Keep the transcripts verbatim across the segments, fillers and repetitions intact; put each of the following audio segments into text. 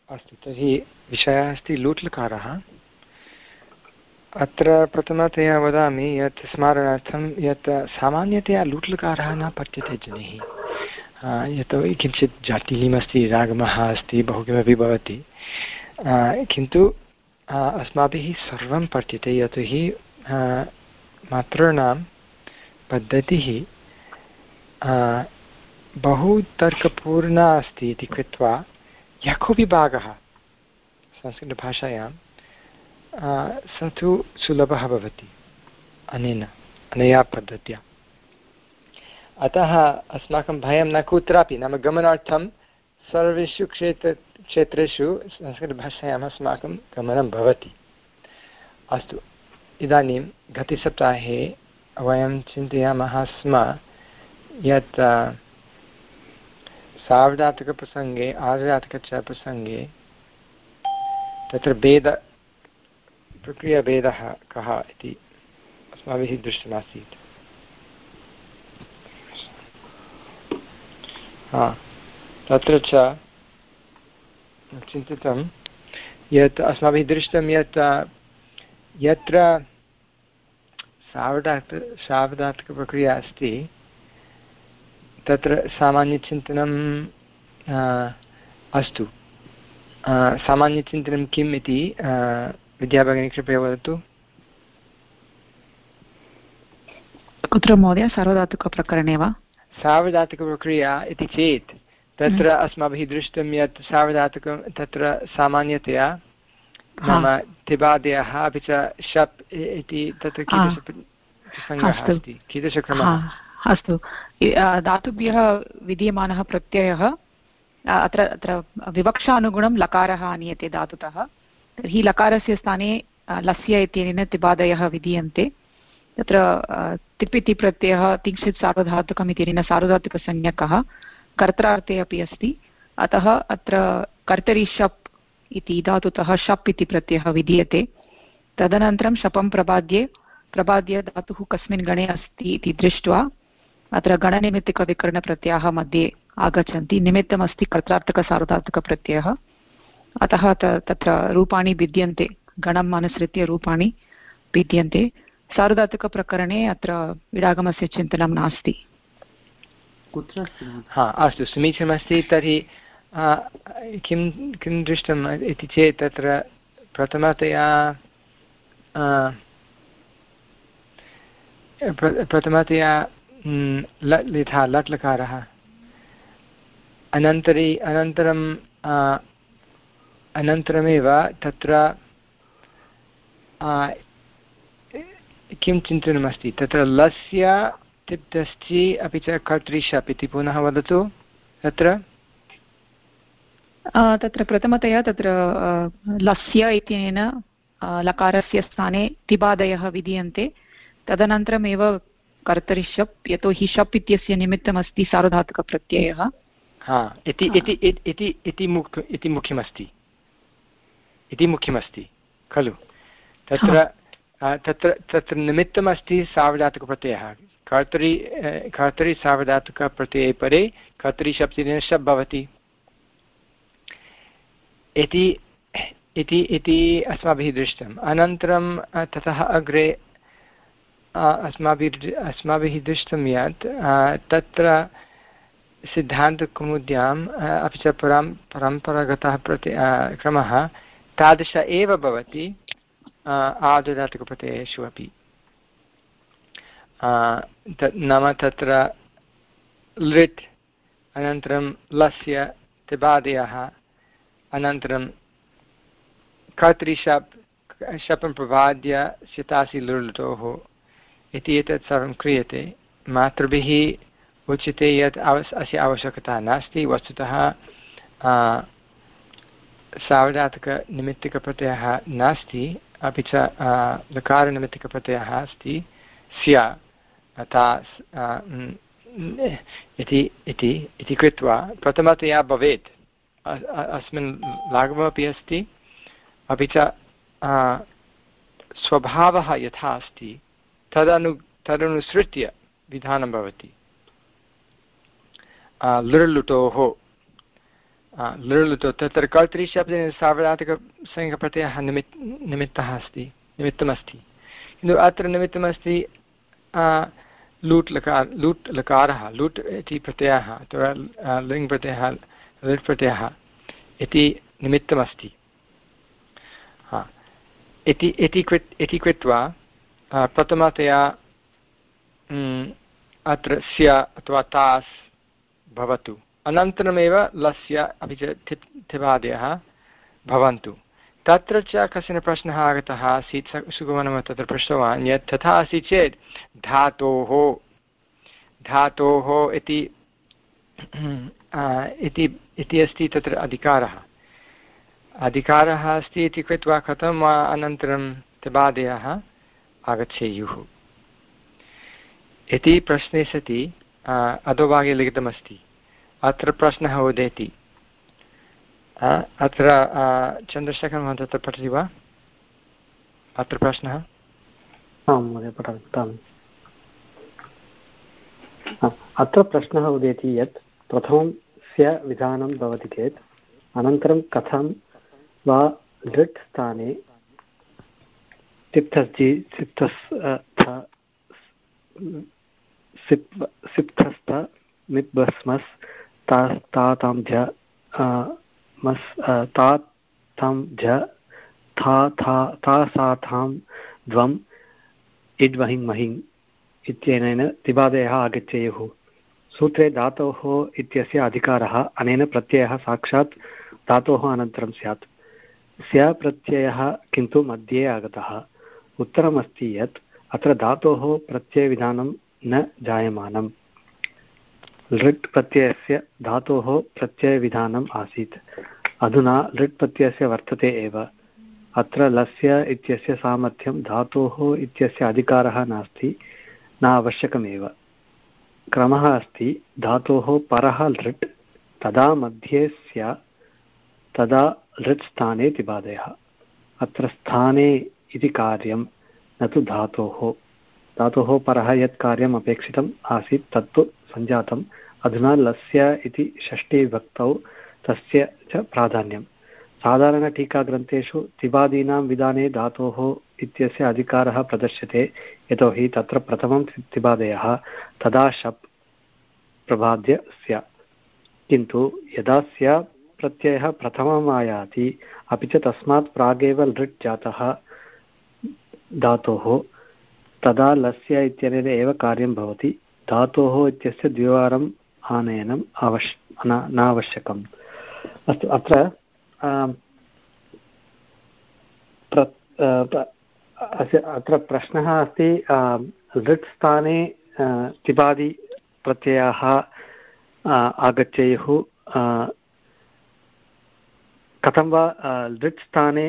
अस्तु, तर्हि विषयः अस्ति लूट्लकारः। अत्र प्रथमतया वदामि यत् स्मारणार्थं यत् सामान्यतया लूट्लकारः न पठ्यते जनैः, यतोहि किञ्चित् जाटिल्यमस्ति, रागमः अस्ति, बहु किमपि भवति, किन्तु अस्माभिः सर्वं पठ्यते यतोहि मातॄणां पद्धतिः बहु तर्कपूर्णा अस्ति इति कृत्वा यः कोऽपि भागः संस्कृतभाषायां स तु सुलभः भवति अनेन अनया पद्धत्या। अतः अस्माकं भयं न कुत्रापि, नाम गमनार्थं सर्वेषु क्षेत्र क्षेत्रेषु संस्कृतभाषायाम् अस्माकं गमनं भवति। अस्तु, इदानीं गतसप्ताहे वयं चिन्तयामः स्म यत् सार्वधातुकप्रसङ्गे आर्धधातुक च प्रसङ्गे तत्र भेद प्रक्रियाभेदः कः इति अस्माभिः दृष्टमासीत्। हा, तत्र च चिन्तितं यत् अस्माभिः दृष्टं यत् यत्र सार्वधातु सार्वधातुकप्रक्रिया अस्ति तत्र सामान्यचिन्तनम् अस्तु। सामान्यचिन्तनं किम् इति विद्याभगिनी कृपया वदतु। कुत्र महोदय? सार्वधातुकप्रकरणे वा? सार्वधातुकप्रक्रिया इति चेत् तत्र अस्माभिः दृष्टं यत् सार्वधातुकं तत्र सामान्यतया नाम तिबादयः अपि च शप् इति तत्र कीदृशप्रसङ्गः अस्ति, कीदृशक्रमः? अस्तु, धातुभ्यः विद्यमानः प्रत्ययः अत्र अत्र विवक्षानुगुणं लकारः आनीयते धातुतः, तर्हि लकारस्य स्थाने लस्य इत्यनेन तिबादयः विधीयन्ते। तत्र तिप् इति प्रत्ययः तिंशित् सार्वधातुकम् इत्यनेन सार्वधातुकसंज्ञकः कर्त्रार्थे अपि अस्ति, अतः अत्र कर्तरि शप् इति धातुतः शप् इति प्रत्ययः विधीयते। तदनन्तरं शपं प्रबाद्ये प्रबाद्य धातुः कस्मिन् गणे अस्ति इति दृष्ट्वा अत्र गणनिमित्तिकविकरणप्रत्ययाः मध्ये आगच्छन्ति। निमित्तमस्ति कर्त्रार्थकसार्वधातुकप्रत्ययः, अतः तत्र रूपाणि भिद्यन्ते, गणम् अनुसृत्य रूपाणि भिद्यन्ते। सार्वधातुकप्रकरणे अत्र विडागमस्य चिन्तनं नास्ति। कुत्र? हा, अस्तु, समीचीनमस्ति। तर्हि किं किं दृष्टम् इति चेत् तत्र प्रथमतया प्रथमतया लट् यथा लट् लकारः, अनन्तरी अनन्तरं अनन्तरमेव तत्र किं चिन्तनमस्ति, तत्र लस्य तिप्तस्थि अपि च कर्तृशप् इति पुनः वदतु। तत्र तत्र प्रथमतया तत्र लस्य इत्यनेन लकारस्य स्थाने तिबादयः विधीयन्ते। तदनन्तरमेव कर्तरिशप्, यतोहि शप् इत्यस्य निमित्तमस्ति सार्वधातुकप्रत्ययः। हा, इति इति इति इति मुख्य इति मुख्यमस्ति इति मुख्यमस्ति खलु? तत्र तत्र तत्र निमित्तमस्ति सार्वधातुकप्रत्ययः। कर्तरि कर्तरि सार्वधातुकप्रत्यये परे कर्तरि शप्तिनेन शप् भवति इति इति इति अस्माभिः दृष्टम्। अनन्तरं ततः अग्रे अस्माभिः अस्माभिः दृष्टं यत् तत्र सिद्धान्तकौमुद्याम् अपि च परं परम्परागतः प्रति क्रमः तादृश एव भवति आर्धधातुकप्रत्ययेषु अपि। नाम तत्र लृट् अनन्तरं लस्य तिबादयः अनन्तरं कर्तृशप् शपं प्रबाद्य सितासि लृटोः इति एतत् सर्वं क्रियते। मातृभिः उच्यते यत् अवस् अस्य आवश्यकता नास्ति। वस्तुतः सार्वधातुकनिमित्तिकप्रत्ययः नास्ति, अपि च लकारनिमित्तिकप्रत्ययः अस्ति स्या ता इति इति इति कृत्वा प्रथमतया भवेत्। अस्मिन् लाघवमपि अस्ति, अपि च स्वभावः यथा अस्ति तदनु तदनुसृत्य विधानं भवति। लृलुटोः लृलुतो तत्र कर्तृशब्देन सार्वधातुकसंज्ञकप्रत्ययः निमित् निमित्तः अस्ति निमित्तमस्ति किन्तु अत्र निमित्तमस्ति लूट् लकार लूट् लकारः लूट् इति प्रत्ययः अथवा लिङ् प्रत्ययः लृट् प्रत्ययः इति निमित्तमस्ति इति इति कृत् इति कृत्वा प्रथमतया अत्र स्य अथवा तास् भवतु अनन्तरमेव लस्य अपि च थिप् थिपादयः भवन्तु तत्र च कश्चन प्रश्नः आगतः आसीत् सुगमनं तत्र पृष्टवान् यत् तथा अस्ति चेत् धातोः धातोः इति इति अस्ति तत्र अधिकारः अधिकारः अस्ति इति कृत्वा कथम् अनन्तरं तिबादयः आगच्छेयुः इति प्रश्ने सति अधोभागे लिखितमस्ति अत्र प्रश्नः उदेति अत्र चन्द्रशेखरः तत्र पठति वा अत्र प्रश्नः आं महोदय पठामि अत्र प्रश्नः उदेति यत् प्रथमं स्य विधानं भवति चेत् अनन्तरं कथं वा लृट् स्थाने सिप्थस्जि सिप्थस् सिप् सिप्थस्थ मिप्बस्मस् तातां ज मस् तातां ज था था तासाथां द्वम् इड्वहिङ् महिङ् इत्यनेन तिबादयः आगच्छेयुः सूत्रे धातोः इत्यस्य अधिकारः अनेन प्रत्ययः साक्षात् धातोः अनन्तरं स्यात् स्य प्रत्ययः किन्तु मध्ये आगतः उत्तरमस्ति यत् अत्र धातोः प्रत्ययविधानं न जायमानम् लृट् प्रत्ययस्य धातोः प्रत्ययविधानम् आसीत् अधुना लृट् प्रत्ययस्य वर्तते एव अत्र लस्य इत्यस्य सामर्थ्यं धातोः इत्यस्य अधिकारः नास्ति न आवश्यकमेव क्रमः अस्ति धातोः परः लृट् तदा मध्ये स्य तदा लृट् स्थाने तिबादयः अत्र स्थाने इति कार्यं न तु धातोः धातोः परः यत् कार्यम् अपेक्षितम् आसीत् तत्तु सञ्जातम् अधुना लस्य इति षष्ठी विभक्तौ तस्य च प्राधान्यं साधारणटीकाग्रन्थेषु तिबादीनां विधाने धातोः इत्यस्य अधिकारः प्रदर्श्यते यतोहि तत्र प्रथमं तिबादयः तदा शप् प्रबाद्य स्य किन्तु यदा स्य प्रत्ययः प्रथमम् आयाति अपि च तस्मात् प्रागेव लृट् जातः धातोः तदा लस्य इत्यनेन एव कार्यं भवति धातोः इत्यस्य द्विवारम् आनयनम् आवश् नावश्यकम् अस्तु अत्र अत्र प्रश्नः अस्ति लृट् स्थाने तिबादि प्रत्ययाः आगच्छेयुः कथं वा लृट् स्थाने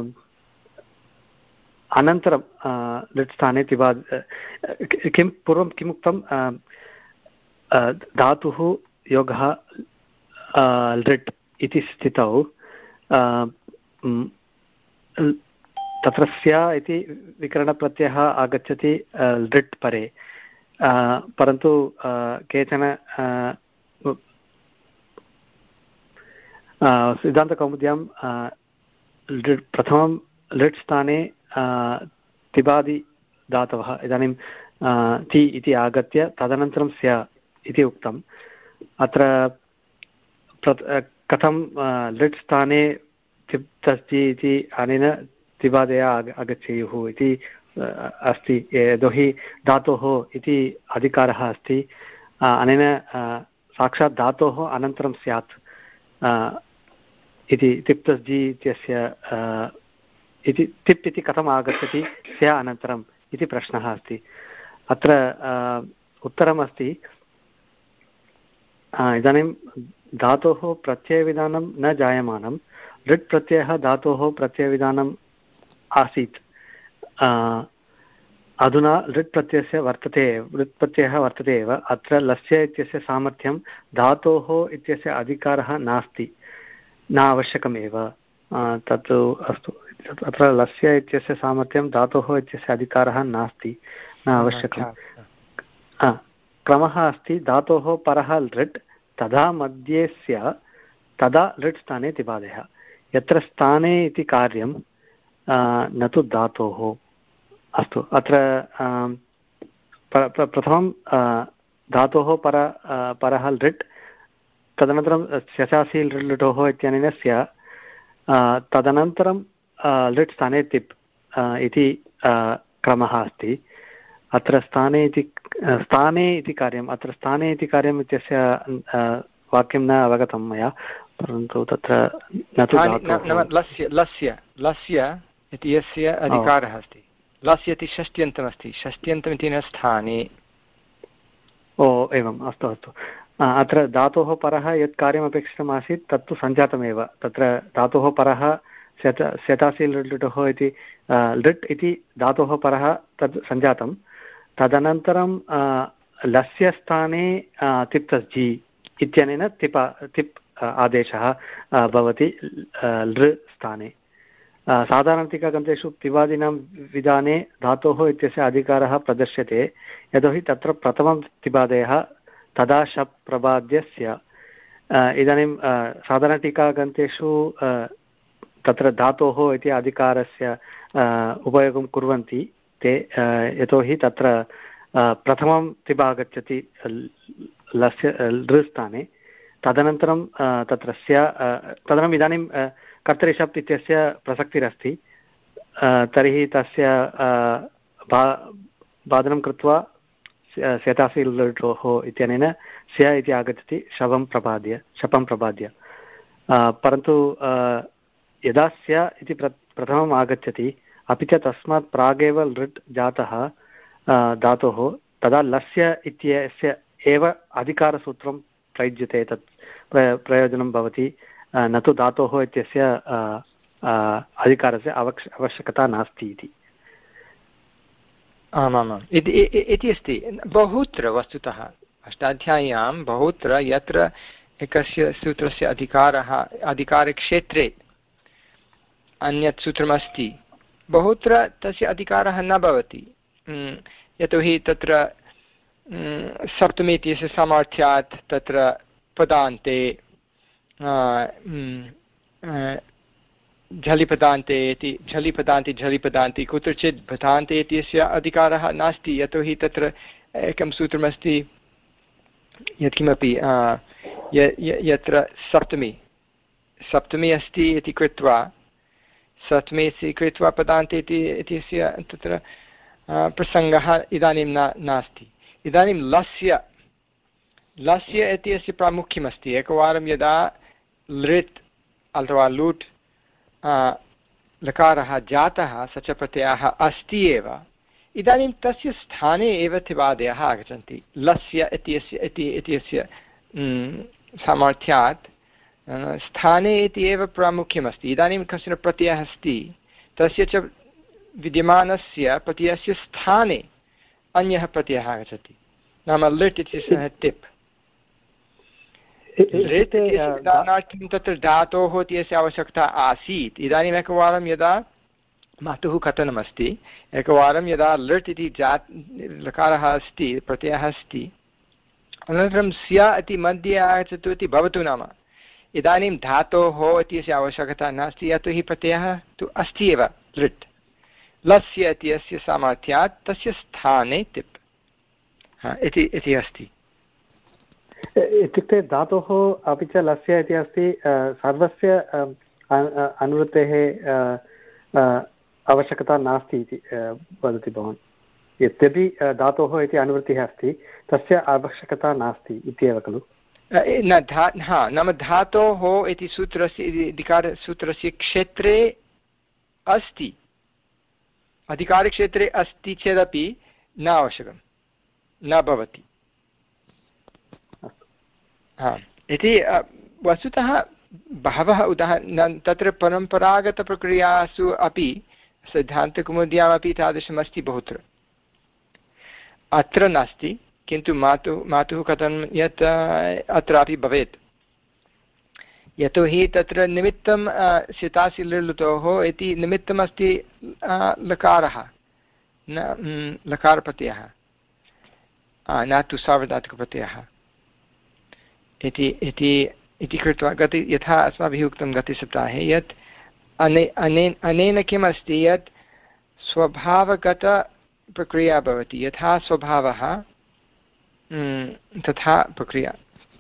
अनन्तरं लृट् स्थाने तिबाद् किं पूर्वं किम् उक्तं धातुः योगः लृट् इति स्थितौ तत्र स्य इति विकरणप्रत्ययः आगच्छति लृट् परे परन्तु केचन सिद्धान्तकौमुद्यां लृट् प्रथमं लृट् स्थाने तिबादि धातवः इदानीं ति इति आगत्य तदनन्तरं स्य इति उक्तम् अत्र कथं लृट् स्थाने तिप्तस्ति इति अनेन तिबादया आगच्छेयुः इति अस्ति यतोहि धातोः इति अधिकारः अस्ति अनेन साक्षात् धातोः अनन्तरं स्यात् इति तिप्तस्जि इत्यस्य इति तिप् इति कथम् आगच्छति स्य अनन्तरम् इति प्रश्नः अस्ति अत्र उत्तरमस्ति इदानीं धातोः प्रत्ययविधानं न जायमानं लृट् प्रत्ययः धातोः प्रत्ययविधानम् आसीत् अधुना लृट् प्रत्ययस्य वर्तते लृट् प्रत्ययः वर्तते एव अत्र लस्य इत्यस्य सामर्थ्यं धातोः इत्यस्य अधिकारः नास्ति न आवश्यकमेव तत् अस्तु अत्र लस्य इत्यस्य सामर्थ्यं धातोः इत्यस्य अधिकारः नास्ति न आवश्यकं क्रमः अस्ति धातोः परः लृट् तदा मध्ये स्य तदा लृट् स्थाने तिबादयः। यत्र स्थाने इति कार्यं न तु धातोः। अस्तु, अत्र प्रथमं धातोः पर परः लृट्, तदनन्तरं शशासि लृटोः इत्यनेन स्य, तदनन्तरं लृट् स्थाने तिप् इति क्रमः अस्ति। अत्र स्थाने इति स्थाने इति कार्यम् अत्र स्थाने इति कार्यम् इत्यस्य वाक्यं न अवगतं मया, परन्तु तत्र न तु लस्य लस्य लस्य इति यस्य अधिकारः अस्ति। लस्य इति षष्ट्यन्तमस्ति, षष्ट्यन्तमिति न स्थाने। ओ एवम्, अस्तु अस्तु। अत्र धातोः परः यत् कार्यमपेक्षितमासीत् तत्तु सञ्जातमेव। तत्र धातोः परः शत शतासि लृटोः इति लृट् इति धातोः परः तद् सञ्जातं। तदनन्तरं लस्य स्थाने तिप्तस् जि इत्यनेन तिप तिप् आदेशः भवति लृ स्थाने। साधारणटीकाग्रन्थेषु तिवादीनां विधाने धातोः इत्यस्य अधिकारः प्रदर्श्यते, यतोहि तत्र प्रथमं तिबादयः तदा शप् प्रबाद्यस्य। इदानीं साधारणटीकाग्रन्थेषु तत्र धातोः इति अधिकारस्य उपयोगं कुर्वन्ति ते, यतोहि तत्र प्रथमं तिब आगच्छति लस्य लृ स्थाने, तदनन्तरं तत्र स्य, तदनन्तरम् इदानीं कर्तरि शप् इत्यस्य प्रसक्तिरस्ति। तर्हि तस्य बा बाधनं कृत्वा स्यतासि लृटोः इत्यनेन स्य इति आगच्छति शवं प्रबाद्य शपं प्रबाद्य। परन्तु यदा स्य इति प्र प्रथमम् आगच्छति, अपि च तस्मात् प्रागेव लृट् जातः धातोः, तदा लस्य इत्यस्य एव अधिकारसूत्रं प्रयुज्यते। तत् प्रयोजनं भवति, न तु धातोः इत्यस्य अधिकारस्य आवश् आवश्यकता नास्ति इति। आमामाम् इति अस्ति बहुत्र। वस्तुतः अष्टाध्याय्यां बहुत्र यत्र एकस्य सूत्रस्य अधिकारः अधिकारक्षेत्रे अन्यत् सूत्रमस्ति, बहुत्र तस्य अधिकारः न भवति, यतोहि तत्र सप्तमी इत्यस्य सामर्थ्यात् तत्र पदान्ते झलिपदान्ते इति झलिपदान्ति झलिपदान्ति कुत्रचित् पदान्ते इत्यस्य अधिकारः नास्ति, यतोहि तत्र एकं सूत्रमस्ति यत्किमपि यत्र सप्तमी सप्तमी अस्ति इति कृत्वा सप्तमी इति कृत्वा पदान्ते इत्यस्य तत्र प्रसङ्गः इदानीं न नास्ति। इदानीं लस्य लस्य इत्यस्य प्रामुख्यमस्ति। एकवारं यदा लृट् अथवा लूट् लकारः जातः, स च प्रत्ययः अस्ति एव, इदानीं तस्य स्थाने एव तिवादयः आगच्छन्ति। लस्य इत्यस्य इत्यस्य सामर्थ्यात् स्थाने इति एव प्रामुख्यमस्ति। इदानीं कश्चन प्रत्ययः अस्ति, तस्य च विद्यमानस्य प्रत्ययस्य स्थाने अन्यः प्रत्ययः आगच्छति, नाम लृट् इत्यस्य टिप्। लृट् इत्यस्य दानार्थं तत्र धातोः इत्यस्य आवश्यकता आसीत्। इदानीम् एकवारं यदा मातुः कथनमस्ति, एकवारं यदा लृट् इति जात् लकारः अस्ति, प्रत्ययः अस्ति, अनन्तरं स्य इति मध्ये आगच्छतु इति भवतु, नाम इदानीं धातोः इत्यस्य आवश्यकता नास्ति, यतोहि प्रत्ययः तु अस्ति एव लृट्। लस्य इत्यस्य सामर्थ्यात् तस्य स्थाने तिप् इति इति अस्ति। इत्युक्ते धातोः अपि च लस्य इति अस्ति, सर्वस्य अनुवृत्तेः आवश्यकता नास्ति इति वदति भवान्। यद्यपि धातोः इति अनुवृत्तिः अस्ति, तस्य आवश्यकता नास्ति इत्येव खलु? न धा हा नाम धातोः इति सूत्रस्य अधिकारसूत्रस्य क्षेत्रे अस्ति, अधिकारक्षेत्रे अस्ति चेदपि न आवश्यकं न भवति। हा इति वस्तुतः बहवः उदाहरणं तत्र परम्परागतप्रक्रियासु अपि सिद्धान्तकौमुद्यामपि तादृशमस्ति बहुत्र। अत्र नास्ति, किन्तु मातुः मातुः कथनं यत् अत्रापि भवेत्, यतोहि तत्र निमित्तं सितासि लृलुतोः इति निमित्तमस्ति लकारः, न लकारप्रत्ययः, न तु सार्वधातुकप्रत्ययः इति इति इति कृत्वा गति यथा अस्माभिः उक्तं गतसप्ताहे यत् अने अनेन अनेन किम् अस्ति यत् स्वभावगतप्रक्रिया भवति यथा स्वभावः तथा प्रक्रिया।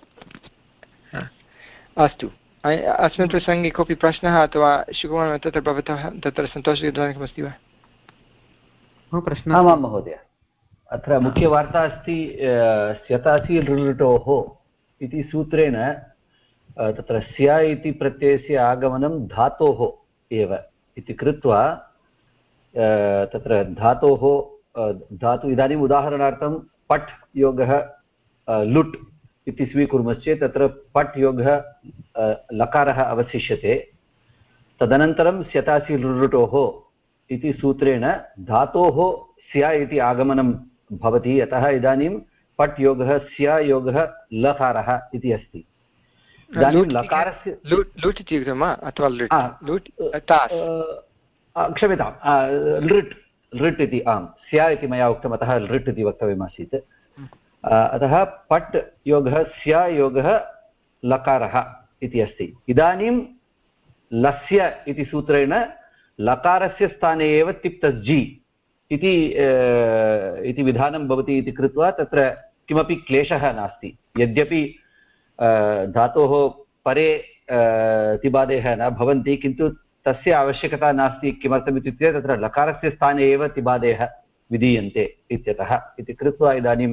अस्तु अस्मिन् प्रसङ्गे कोऽपि प्रश्नः अथवा शुभवान् तत्र भवतः तत्र सन्तोषजनकमस्ति वा? प्रश्नः आमां महोदय अत्र मुख्यवार्ता अस्ति स्यतासि लृटोः इति सूत्रेण तत्र स्या इति प्रत्ययस्य आगमनं धातोः एव इति कृत्वा तत्र धातोः धातु इदानीम् उदाहरणार्थं पट् योगः लुट् इति स्वीकुर्मश्चेत् तत्र पट् योगः लकारः अवशिष्यते। तदनन्तरं स्यतासि लृटोः इति सूत्रेण धातोः स्या इति आगमनं भवति। अतः इदानीं पट् योगः स्या योगः लकारः इति अस्ति। इदानीं लकारस्य लुट् इति उक्तं वा अथवा लुट् क्षम्यतां लृट् लृट् इति आम् स्या इति मया उक्तम् अतः लृट् इति वक्तव्यमासीत्। अतः पट् योगः स्या योगः लकारः इति अस्ति। इदानीं लस्य इति सूत्रेण लकारस्य स्थाने एव तिप्तज्जि इति इति विधानं भवति इति कृत्वा तत्र किमपि क्लेशः नास्ति। यद्यपि धातोः परे तिबादेः न भवन्ति किन्तु तस्य आवश्यकता नास्ति। किमर्थम् इत्युक्ते तत्र लकारस्य स्थाने एव तिबादेः विधीयन्ते इत्यतः इति कृत्वा इदानीं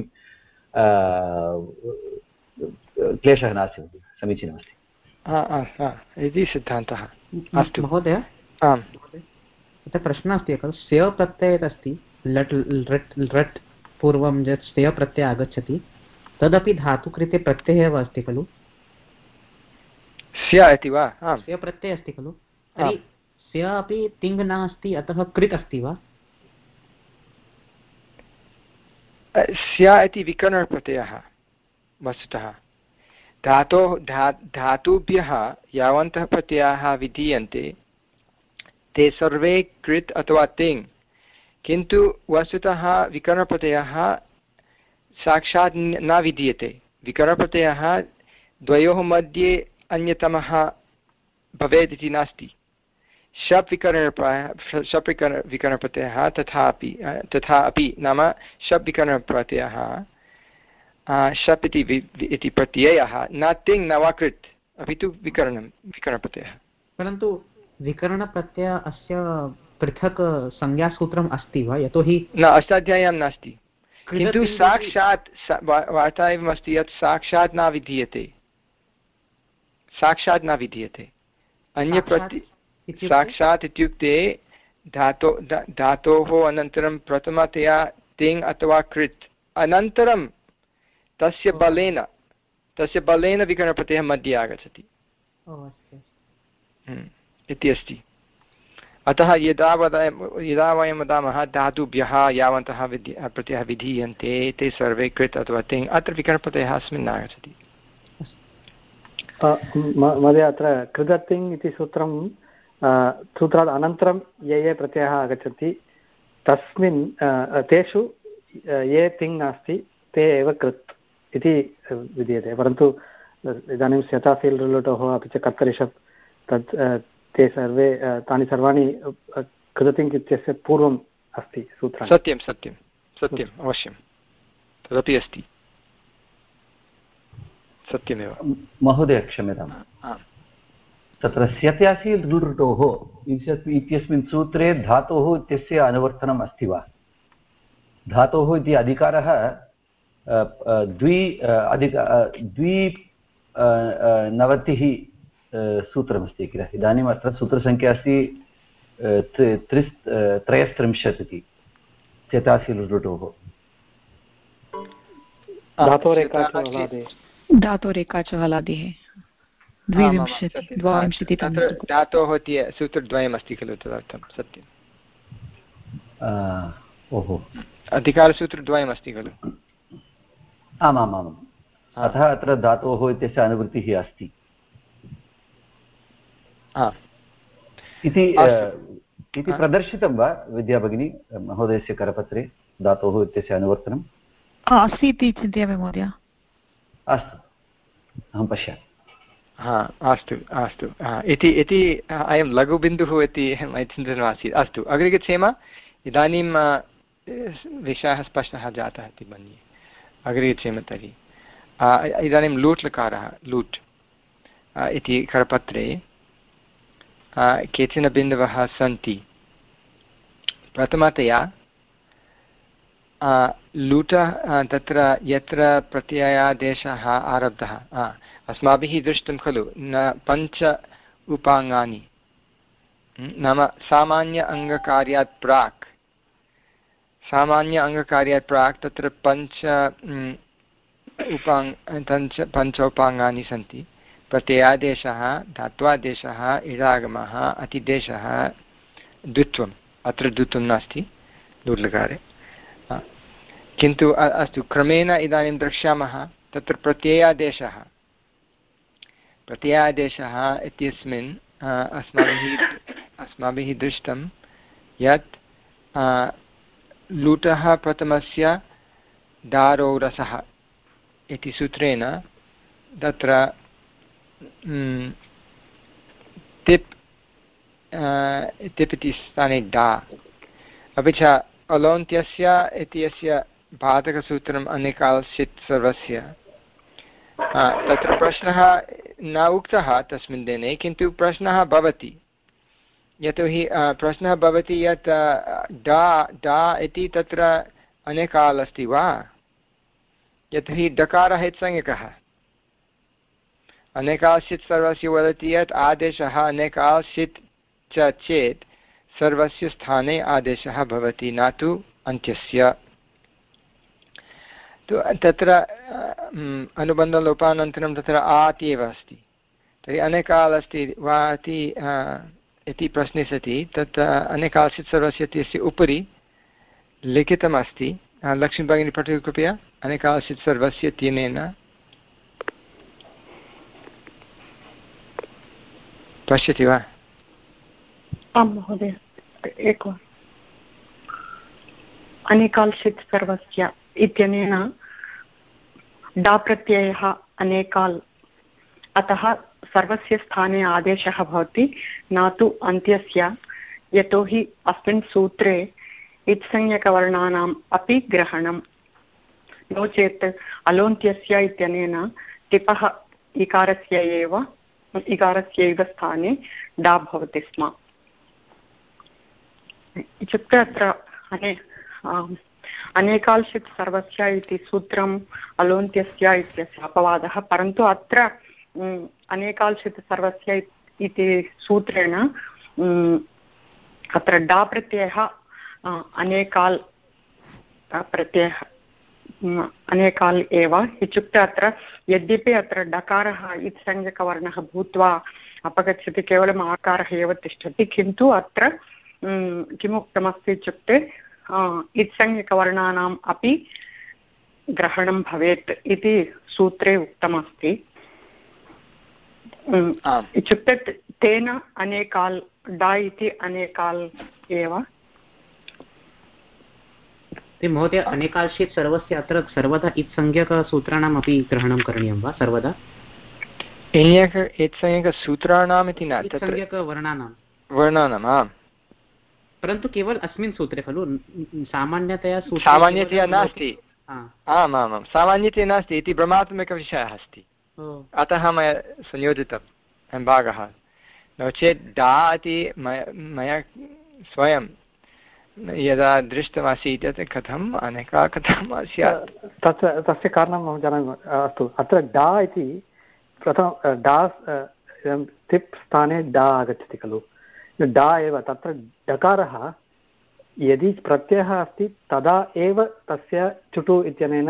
क्लेशः नास्ति समीचीनमस्ति इति सिद्धान्तः। अस्तु महोदय आम् तत्र प्रश्नः अस्ति खलु स्य प्रत्ययः अस्ति लट् लट् लट् पूर्वं यत् स्य प्रत्ययः आगच्छति तदपि धातुकृते प्रत्ययः एव अस्ति खलु स्या इति वा? आम् स्य प्रत्ययः अस्ति खलु तर्हि स्य अपि तिङ् नास्ति अतः कृत् अस्ति वा? स्या इति विकरणप्रत्ययः वस्तुतः धातोः धा धातुभ्यः यावन्तः प्रत्ययाः विधीयन्ते ते सर्वे कृत् अथवा तिङ् किन्तु वस्तुतः विकरणप्रत्ययः साक्षात् न विधीयते। विकरणप्रत्ययः द्वयोः मध्ये अन्यतमः भवेत् इति नास्ति। शप् विकरणप्रायः शप् विकरण विकरणप्रत्ययः तथापि तथा अपि नाम शप् विकरणप्रत्ययः शप् इति इति प्रत्ययः न तिङ् न वा कृत् अपि तु विकरणं विकरणप्रत्ययः। परन्तु विकरणप्रत्ययः अस्य पृथक् संज्ञासूत्रम् अस्ति वा? यतोहि न अष्टाध्याय्यां नास्ति किन्तु साक्षात् वार्ता एवमस्ति यत् साक्षात् न विधीयते साक्षात् न विधीयते। अन्यप्रति साक्षात् इत्युक्ते धातो धातोः अनन्तरं प्रथमतया तिङ् अथवा कृत् अनन्तरं तस्य बलेन तस्य बलेन विकरणप्रत्ययः मध्ये आगच्छति इति अस्ति। अतः यदा वदा यदा वयं वदामः धातुभ्यः यावन्तः विद्य प्रत्ययः विधीयन्ते ते सर्वे कृत् अथवा तिङ् अत्र विकरणप्रत्ययः अस्मिन् नागच्छति। महोदय अत्र कृदतिङ् इति सूत्रं सूत्रात् अनन्तरं ये ये प्रत्ययाः आगच्छन्ति तस्मिन् तेषु ये तिङ् नास्ति ते एव कृत् इति विधीयते। परन्तु इदानीं स्यतासि लृटोः अपि च कर्तरिषप् तत् ते सर्वे तानि सर्वाणि कृदतिङ् इत्यस्य पूर्वम् अस्ति सूत्रं। सत्यं सत्यं सत्यम् अवश्यं तदपि अस्ति सत्यमेव। महोदय क्षम्यताम् तत्र स्यतासि लृटोः इत्यस्मिन् सूत्रे धातोः इत्यस्य अनुवर्तनम् अस्ति वा? धातोः इति अधिकारः द्वि अधिक द्वि नवतिः सूत्रमस्ति किल? इदानीम् अत्र सूत्रसङ्ख्या अस्ति त्रिस् त्रयस्त्रिंशत् इति स्यतासि लृटोः धातोरेकाच हलादेः द्वाविंशति द्वाविंशति धातोः सूत्रद्वयम् अस्ति खलु तदर्थं सत्यम्। ओहो अधिकारसूत्रद्वयम् अस्ति खलु? आमामाम् अतः अत्र धातोः इत्यस्य अनुवृत्तिः अस्ति इति इति प्रदर्शितं वा विद्या भगिनी महोदयस्य करपत्रे धातोः इत्यस्य अनुवर्तनम् अस्ति इति चिन्तयामि महोदय। अस्तु अहं पश्यामि। हा अस्तु अस्तु इति इति अयं लघुबिन्दुः इति मम चिन्तनमासीत्। अस्तु अग्रे गच्छेम। इदानीं विषयः स्पष्टः जातः इति मन्ये। अग्रे गच्छेम तर्हि। इदानीं लूट् लकारः लूट् इति करपत्रे केचन बिन्दवः सन्ति। प्रथमतया लूटः तत्र यत्र प्रत्ययादेशः आरब्धः अस्माभिः दृष्टं खलु न पञ्च उपाङ्गानि नाम सामान्य अङ्गकार्यात् प्राक् सामान्य अङ्गकार्यात् प्राक् तत्र पञ्च उपाङ् पञ्च पञ्च उपाङ्गानि सन्ति। प्रत्ययादेशः धात्वादेशः इडागमः अतिदेशः द्वित्वम्। अत्र द्वित्वं नास्ति लूट्लकारे किन्तु अस्तु क्रमेण इदानीं द्रक्ष्यामः तत्र प्रत्ययादेशः प्रत्ययादेशः इत्यस्मिन् अस्माभिः अस्माभिः दृष्टं यत् लूटः प्रथमस्य दारोरसः इति सूत्रेण तत्र तिप् तिप् इति स्थाने डा अपि च अलोन्त्यस्य इत्यस्य बाधकसूत्रम् अनेकाल्सित् सर्वस्य तत्र प्रश्नः न उक्तः तस्मिन् दिने किन्तु प्रश्नः भवति यतोहि प्रश्नः भवति यत् डा डा इति तत्र अनेकाल् अस्ति वा यतोहि डकारः इत्संज्ञकः अनेकाल्सित् सर्वस्य वदति यत् आदेशः अनेकाल्सित् च चेत् सर्वस्य स्थाने आदेशः भवति न तु अन्त्यस्य। तत्र अनुबन्धलोपानन्तरं तत्र आति एव अस्ति तर्हि अनेकाल् अस्ति वा इति प्रश्ने सति तत् अनेकाल्सित् सर्वस्य इत्यस्य उपरि लिखितमस्ति। लक्ष्मीभगिनी पठतु कृपया। अनेकाल्सित् सर्वस्य तिनेन पश्यति वा? आं महोदय एकवारम्। अनेकाल्सित् सर्वस्य इत्यनेन डा प्रत्ययः अनेकाल् अतः सर्वस्य स्थाने आदेशः भवति न तु अन्त्यस्य यतोहि अस्मिन् सूत्रे इत्संज्ञकवर्णानाम् अपि ग्रहणं नो चेत् अलोन्त्यस्य इत्यनेन टिपः इकारस्य एव इकारस्यैव स्थाने डा भवति स्म। इत्युक्ते अत्र अने अनेकाल्सित् सर्वस्य इति सूत्रम् अलोन्त्यस्य इत्यस्य अपवादः परन्तु अत्र अनेकाल्सित् सर्वस्य इति सूत्रेण अत्र डा प्रत्ययः अनेकाल् प्रत्ययः अनेकाल् एव इत्युक्ते अत्र यद्यपि अत्र डकारः इत्संज्ञकवर्णः भूत्वा अपगच्छति केवलम् आकारः एव तिष्ठति किन्तु अत्र किमुक्तमस्ति इत्युक्ते इत्संज्ञकवर्णानाम् अपि ग्रहणं भवेत् इति सूत्रे उक्तमस्ति। इत्युक्ते तेन अनेकाल् डा इति अनेकाल् एव। महोदय अनेकाल्सित् सर्वस्य अत्र सर्वदा इत्संज्ञकसूत्राणाम् अपि ग्रहणं करणीयं वा? सर्वदा इत्संज्ञकसूत्राणाम् इति न इत्संज्ञकवर्णानां वर्णानाम् आम् परन्तु केवल अस्मिन् सूत्रे खलु सामान्यतया सामान्यतया नास्ति। आम् आम् आम् सामान्यतया नास्ति इति भ्रमात्मकविषयः अस्ति अतः मया संयोजितः भागः नो चेत् डा इति मया स्वयं यदा दृष्टमासीत् यत् कथम् अनेका कथम् स्यात् तत्र तस्य कारणम् अहं जानामि। अस्तु अत्र डा इति प्रथमं डा तिप् स्थाने डा आगच्छति खलु डा एव तत्र डकारः यदि प्रत्ययः अस्ति तदा एव तस्य चुटु इत्यनेन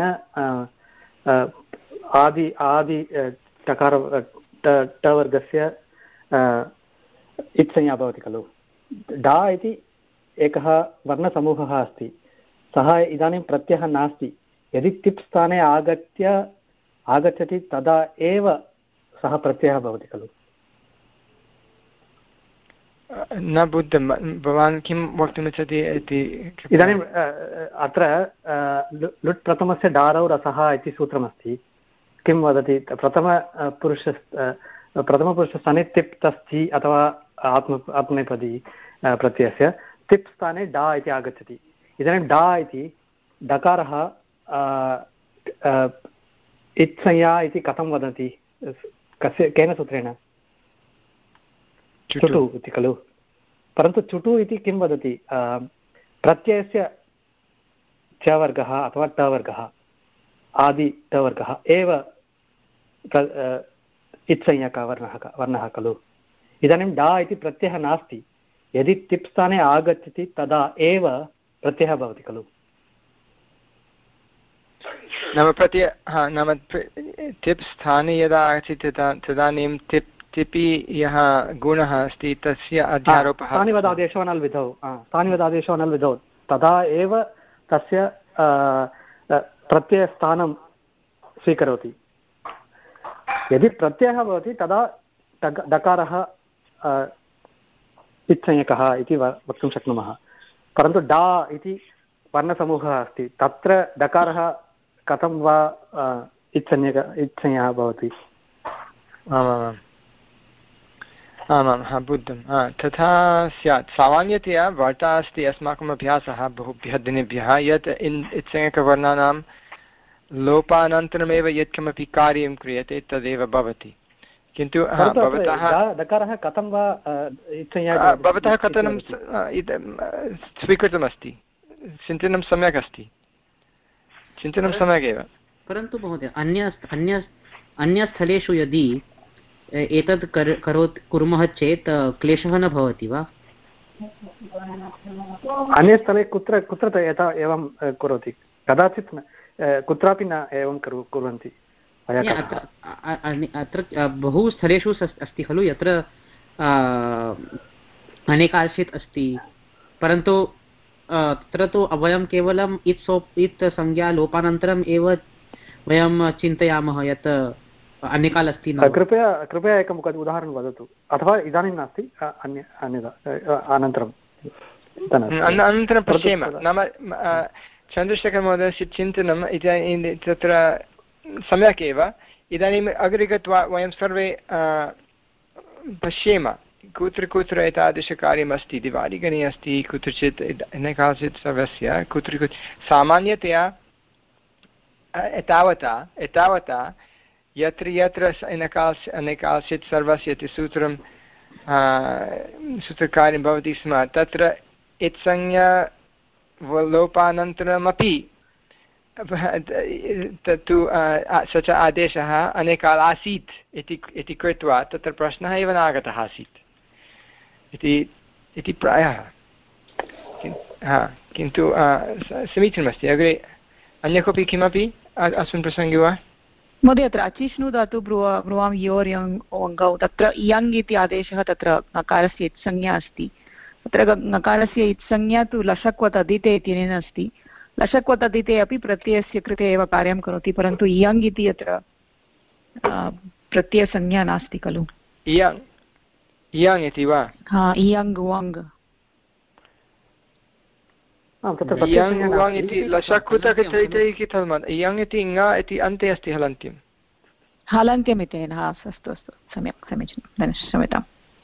आदि आदि टकार टवर्गस्य इत्संज्ञा भवति खलु। डा इति एकः वर्णसमूहः अस्ति सः इदानीं प्रत्ययः नास्ति यदि तिप् स्थाने आगत्य आगच्छति तदा एव सः प्रत्ययः भवति खलु। न बुद्धं भवान् किं वक्तुमिच्छति इति। इदानीम् अत्र लुट् प्रथमस्य डारौ रसः इति सूत्रमस्ति किं वदति प्रथमपुरुष प्रथमपुरुषस्थाने तिप् तस्थि अथवा आत्म आत्मनेपदी प्रत्ययस्य तिप् स्थाने डा इति आगच्छति। इदानीं डा इति डकारः इत्संज्ञा इति कथं वदति, कस्य केन सूत्रेण? चुटु इति खलु। परन्तु चुटु इति किं वदति? प्रत्ययस्य च वर्गः अथवा ट वर्गः, आदि ट वर्गः एव इत्संज्ञकः वर्णः वर्णः खलु। इदानीं डा इति प्रत्ययः नास्ति, यदि तिप् स्थाने आगच्छति तदा एव प्रत्ययः भवति खलु। नाम प्रत्यय हा नाम तिप् स्थाने यदा आगच्छति तदा तदानीं तिप् तिपि यः गुणः अस्ति तस्य अध्यारोपः स्थानिवदादेशो अनल् विधौ स्थानिवदादेशो अनल् विधौ तदा एव तस्य प्रत्ययस्थानं स्वीकरोति। यदि प्रत्ययः भवति तदा डकारः इत्संज्ञकः इति वक्तुं शक्नुमः। परन्तु डा इति वर्णसमूहः अस्ति, तत्र डकारः कथं वा इत्संज्ञक इत्संज्ञः भवति? आमामाम् आमां हा बुद्धं हा तथा स्यात्। सामान्यतया वार्ता अस्ति अस्माकम् अभ्यासः बहुभ्यः दिनेभ्यः यत् इन् इत्संज्ञकवर्णानां लोपानन्तरमेव यत्किमपि कार्यं क्रियते तदेव भवति। किन्तु भवतः डकारः कथं वा भवतः कथनं स्वीकृतमस्ति, चिन्तनं सम्यक् अस्ति, चिन्तनं सम्यगेव। परन्तु महोदय अन्य अन्य अन्यस्थलेषु यदि एतत् करोति कुर्मः चेत् क्लेशः न भवति वा? अन्यस्थले कुत्र कुत्र यथा एवं करोति? कदाचित् कुत्रापि न एवं कुर्वन्ति। अत्र बहु स्थलेषु अस्ति खलु यत्र अनेकार्षित् अस्ति, परन्तु तत्र तु वयं केवलम् इत् सो इत् संज्ञा लोपानन्तरम् एव वयं चिन्तयामः यत् अनेकाल् अस्ति न। कृपया कृपया एकम् उदाहरणं वदतु, अथवा इदानीं नास्ति अन्य अन्यदा अनन्तरं अनन्तरं पश्येम। नाम चन्द्रशेखरमहोदयस्य चिन्तनम् इदानीं तत्र सम्यक् एव। इदानीम् अग्रे गत्वा वयं सर्वे पश्येम कुत्र कुत्र एतादृशकार्यमस्ति। दिवालिगणे अस्ति, कुत्रचित् अनेकाचित् सर्वस्य कुत्र कुत्र सामान्यतया एतावता एतावता यत्र यत्र अनेकाल् अनेकाल्चित् सर्वस्य इति सूत्रं सूत्रकार्यं भवति स्म तत्र इत्संज्ञा लोपानन्तरमपि तत्तु स च आदेशः अनेकाल् आसीत् इति इति कृत्वा तत्र प्रश्नः एव नागतः आसीत् इति इति प्रायः। हा किन्तु समीचीनमस्ति। अग्रे अन्य कोऽपि किमपि अस्मिन् प्रसङ्गे वा? महोदय अत्र अचिष्णु धातु ब्रुव ब्रुवां योर् यङ् ओङ्गौ तत्र यङ् इति आदेशः तत्र नकारस्य इत्संज्ञा अस्ति। तत्र नकारस्य इत्संज्ञा तु लषक्व तदिते इत्यनेन अस्ति। लषक्व तदिते अपि प्रत्ययस्य कृते एव कार्यं करोति, परन्तु यङ् इति अत्र प्रत्ययसंज्ञा नास्ति खलु। यङ् यङ् इति वा? हा इयङ् वङ् यङ् इति लषकृतकथयितैः यङ् इति ङ इति अन्ते अस्ति हलन्त्यं हलन्त्यमिति। हा अस्तु अस्तु सम्यक् समीचीनं क्षम्यताम्।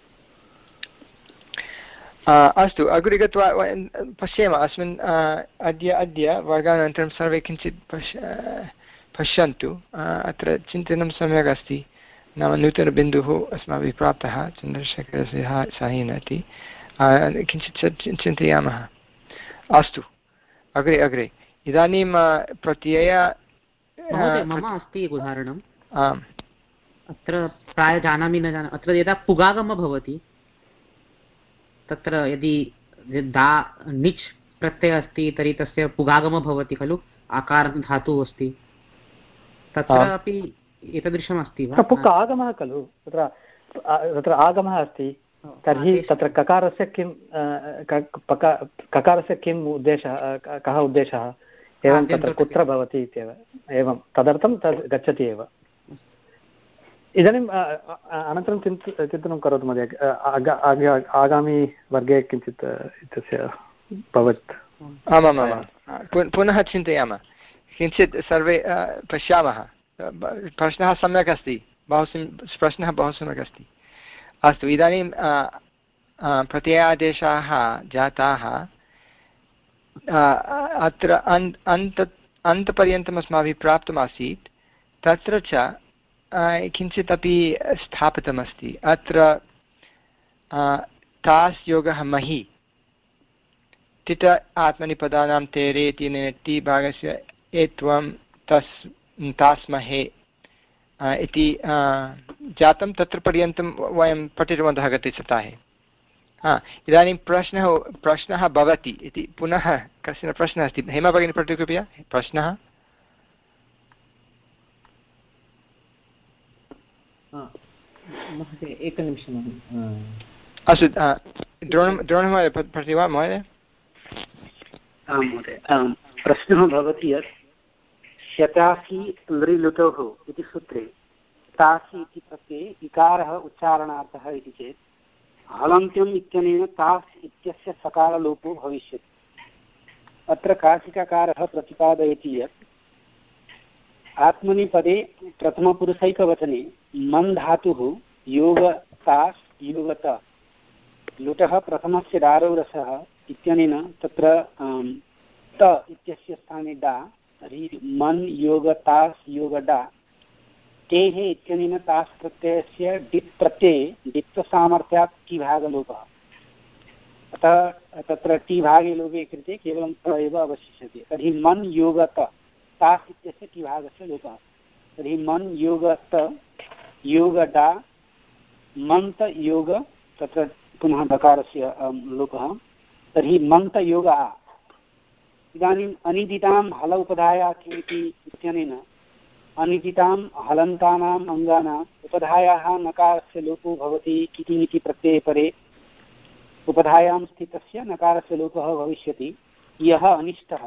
अस्तु अग्रे गत्वा पश्येम। अस्मिन् अद्य अद्य वर्गानन्तरं सर्वे किञ्चित् पश्य पश्यन्तु। अत्र चिन्तनं सम्यक् अस्ति। नाम नूतनबिन्दुः अस्माभिः प्राप्तः चन्द्रशेखरस्य साहाय्येन इति किञ्चित् चिन्तयामः। अस्तु अग्रे अग्रे इदानीं प्रत्यय मम अस्ति उदाहरणम्। आम् अत्र प्रायः जानामि न जानामि। अत्र यदा पुगागमः भवति तत्र यदि दा निच् प्रत्ययः अस्ति तर्हि तस्य पुगागमः भवति खलु, आकार धातुः अस्ति, तत्र अपि एतादृशमस्ति वा? पुक् आगमः खलु, तत्र तत्र आगमः अस्ति, तर्हि तत्र ककारस्य किं ककारस्य किम् उद्देशः, कः उद्देशः, एवं तत्र कुत्र भवति इत्येव, एवं तदर्थं तद् गच्छति एव। इदानीम् अनन्तरं चिन्त चिन्तनं करोतु महोदय, आगामि वर्गे किञ्चित् इत्यस्य भवत्। आमामां पुनः चिन्तयामः, किञ्चित् सर्वे पश्यामः। प्रश्नः सम्यक् अस्ति, बहु प्रश्नः बहु सम्यक् अस्ति। अस्तु, इदानीं प्रत्ययादेशाः जाताः। अत्र अन्त अन्त अन्तपर्यन्तम् अस्माभिः प्राप्तमासीत्, तत्र च किञ्चित् अपि स्थापितमस्ति। अत्र तास् योगः महि तित आत्मनिपदानां तेरे इत्यनेन ति भागस्य एत्वं तस् तास्महे इति जातं। तत्र पर्यन्तं वयं पठितवन्तः गते सप्ताहे। हा, इदानीं प्रश्नः प्रश्नः भवति इति पुनः कश्चन प्रश्नः अस्ति। हेमा भगिनी पठतु कृपया प्रश्नः। महोदय एकनिमिषम्। अस्तु, द्रोणं द्रोणमहोदय पठति वा महोदय? आं महोदय, प्रश्नः भवति यत् शतासि लृलुटोः इति सूत्रे तासि इति प्रत्यये इकारः उच्चारणार्थः इति चेत् हलन्त्यम् इत्यनेन तास् इत्यस्य सकारलोपो भविष्यति। अत्र काशिकाकारः प्रतिपादयति यत् आत्मनिपदे प्रथमपुरुषैकवचने मन् धातुः योग तास् योगत लुटः प्रथमस्य दारोरसः इत्यनेन तत्र त इत्यस्य स्थाने डा, तर्हि मन् योग तास् योग डा तेः इत्यनेन तास् प्रत्ययस्य डित् प्रत्यये डित्वसामर्थ्यात् टिभागलोपः। अतः तत्र टिभागे लोपे कृते केवलं त एव अवशिष्यते। तर्हि मन् योगत तास् इत्यस्य टिभागस्य लोपः। तर्हि मन् योगत योग डा मन्त योग, तत्र पुनः दकारस्य लोपः। तर्हि मन्त योग आ। इदानीम् अनिदितां हल उपधाया किमिति इत्यनेन अनिदितां हलन्तानाम् अङ्गानाम् उपधायाः नकारस्य लोपो भवति कितिमिति प्रत्यये परे उपधायां स्थितस्य नकारस्य लोपः भविष्यति। यः अनिष्टः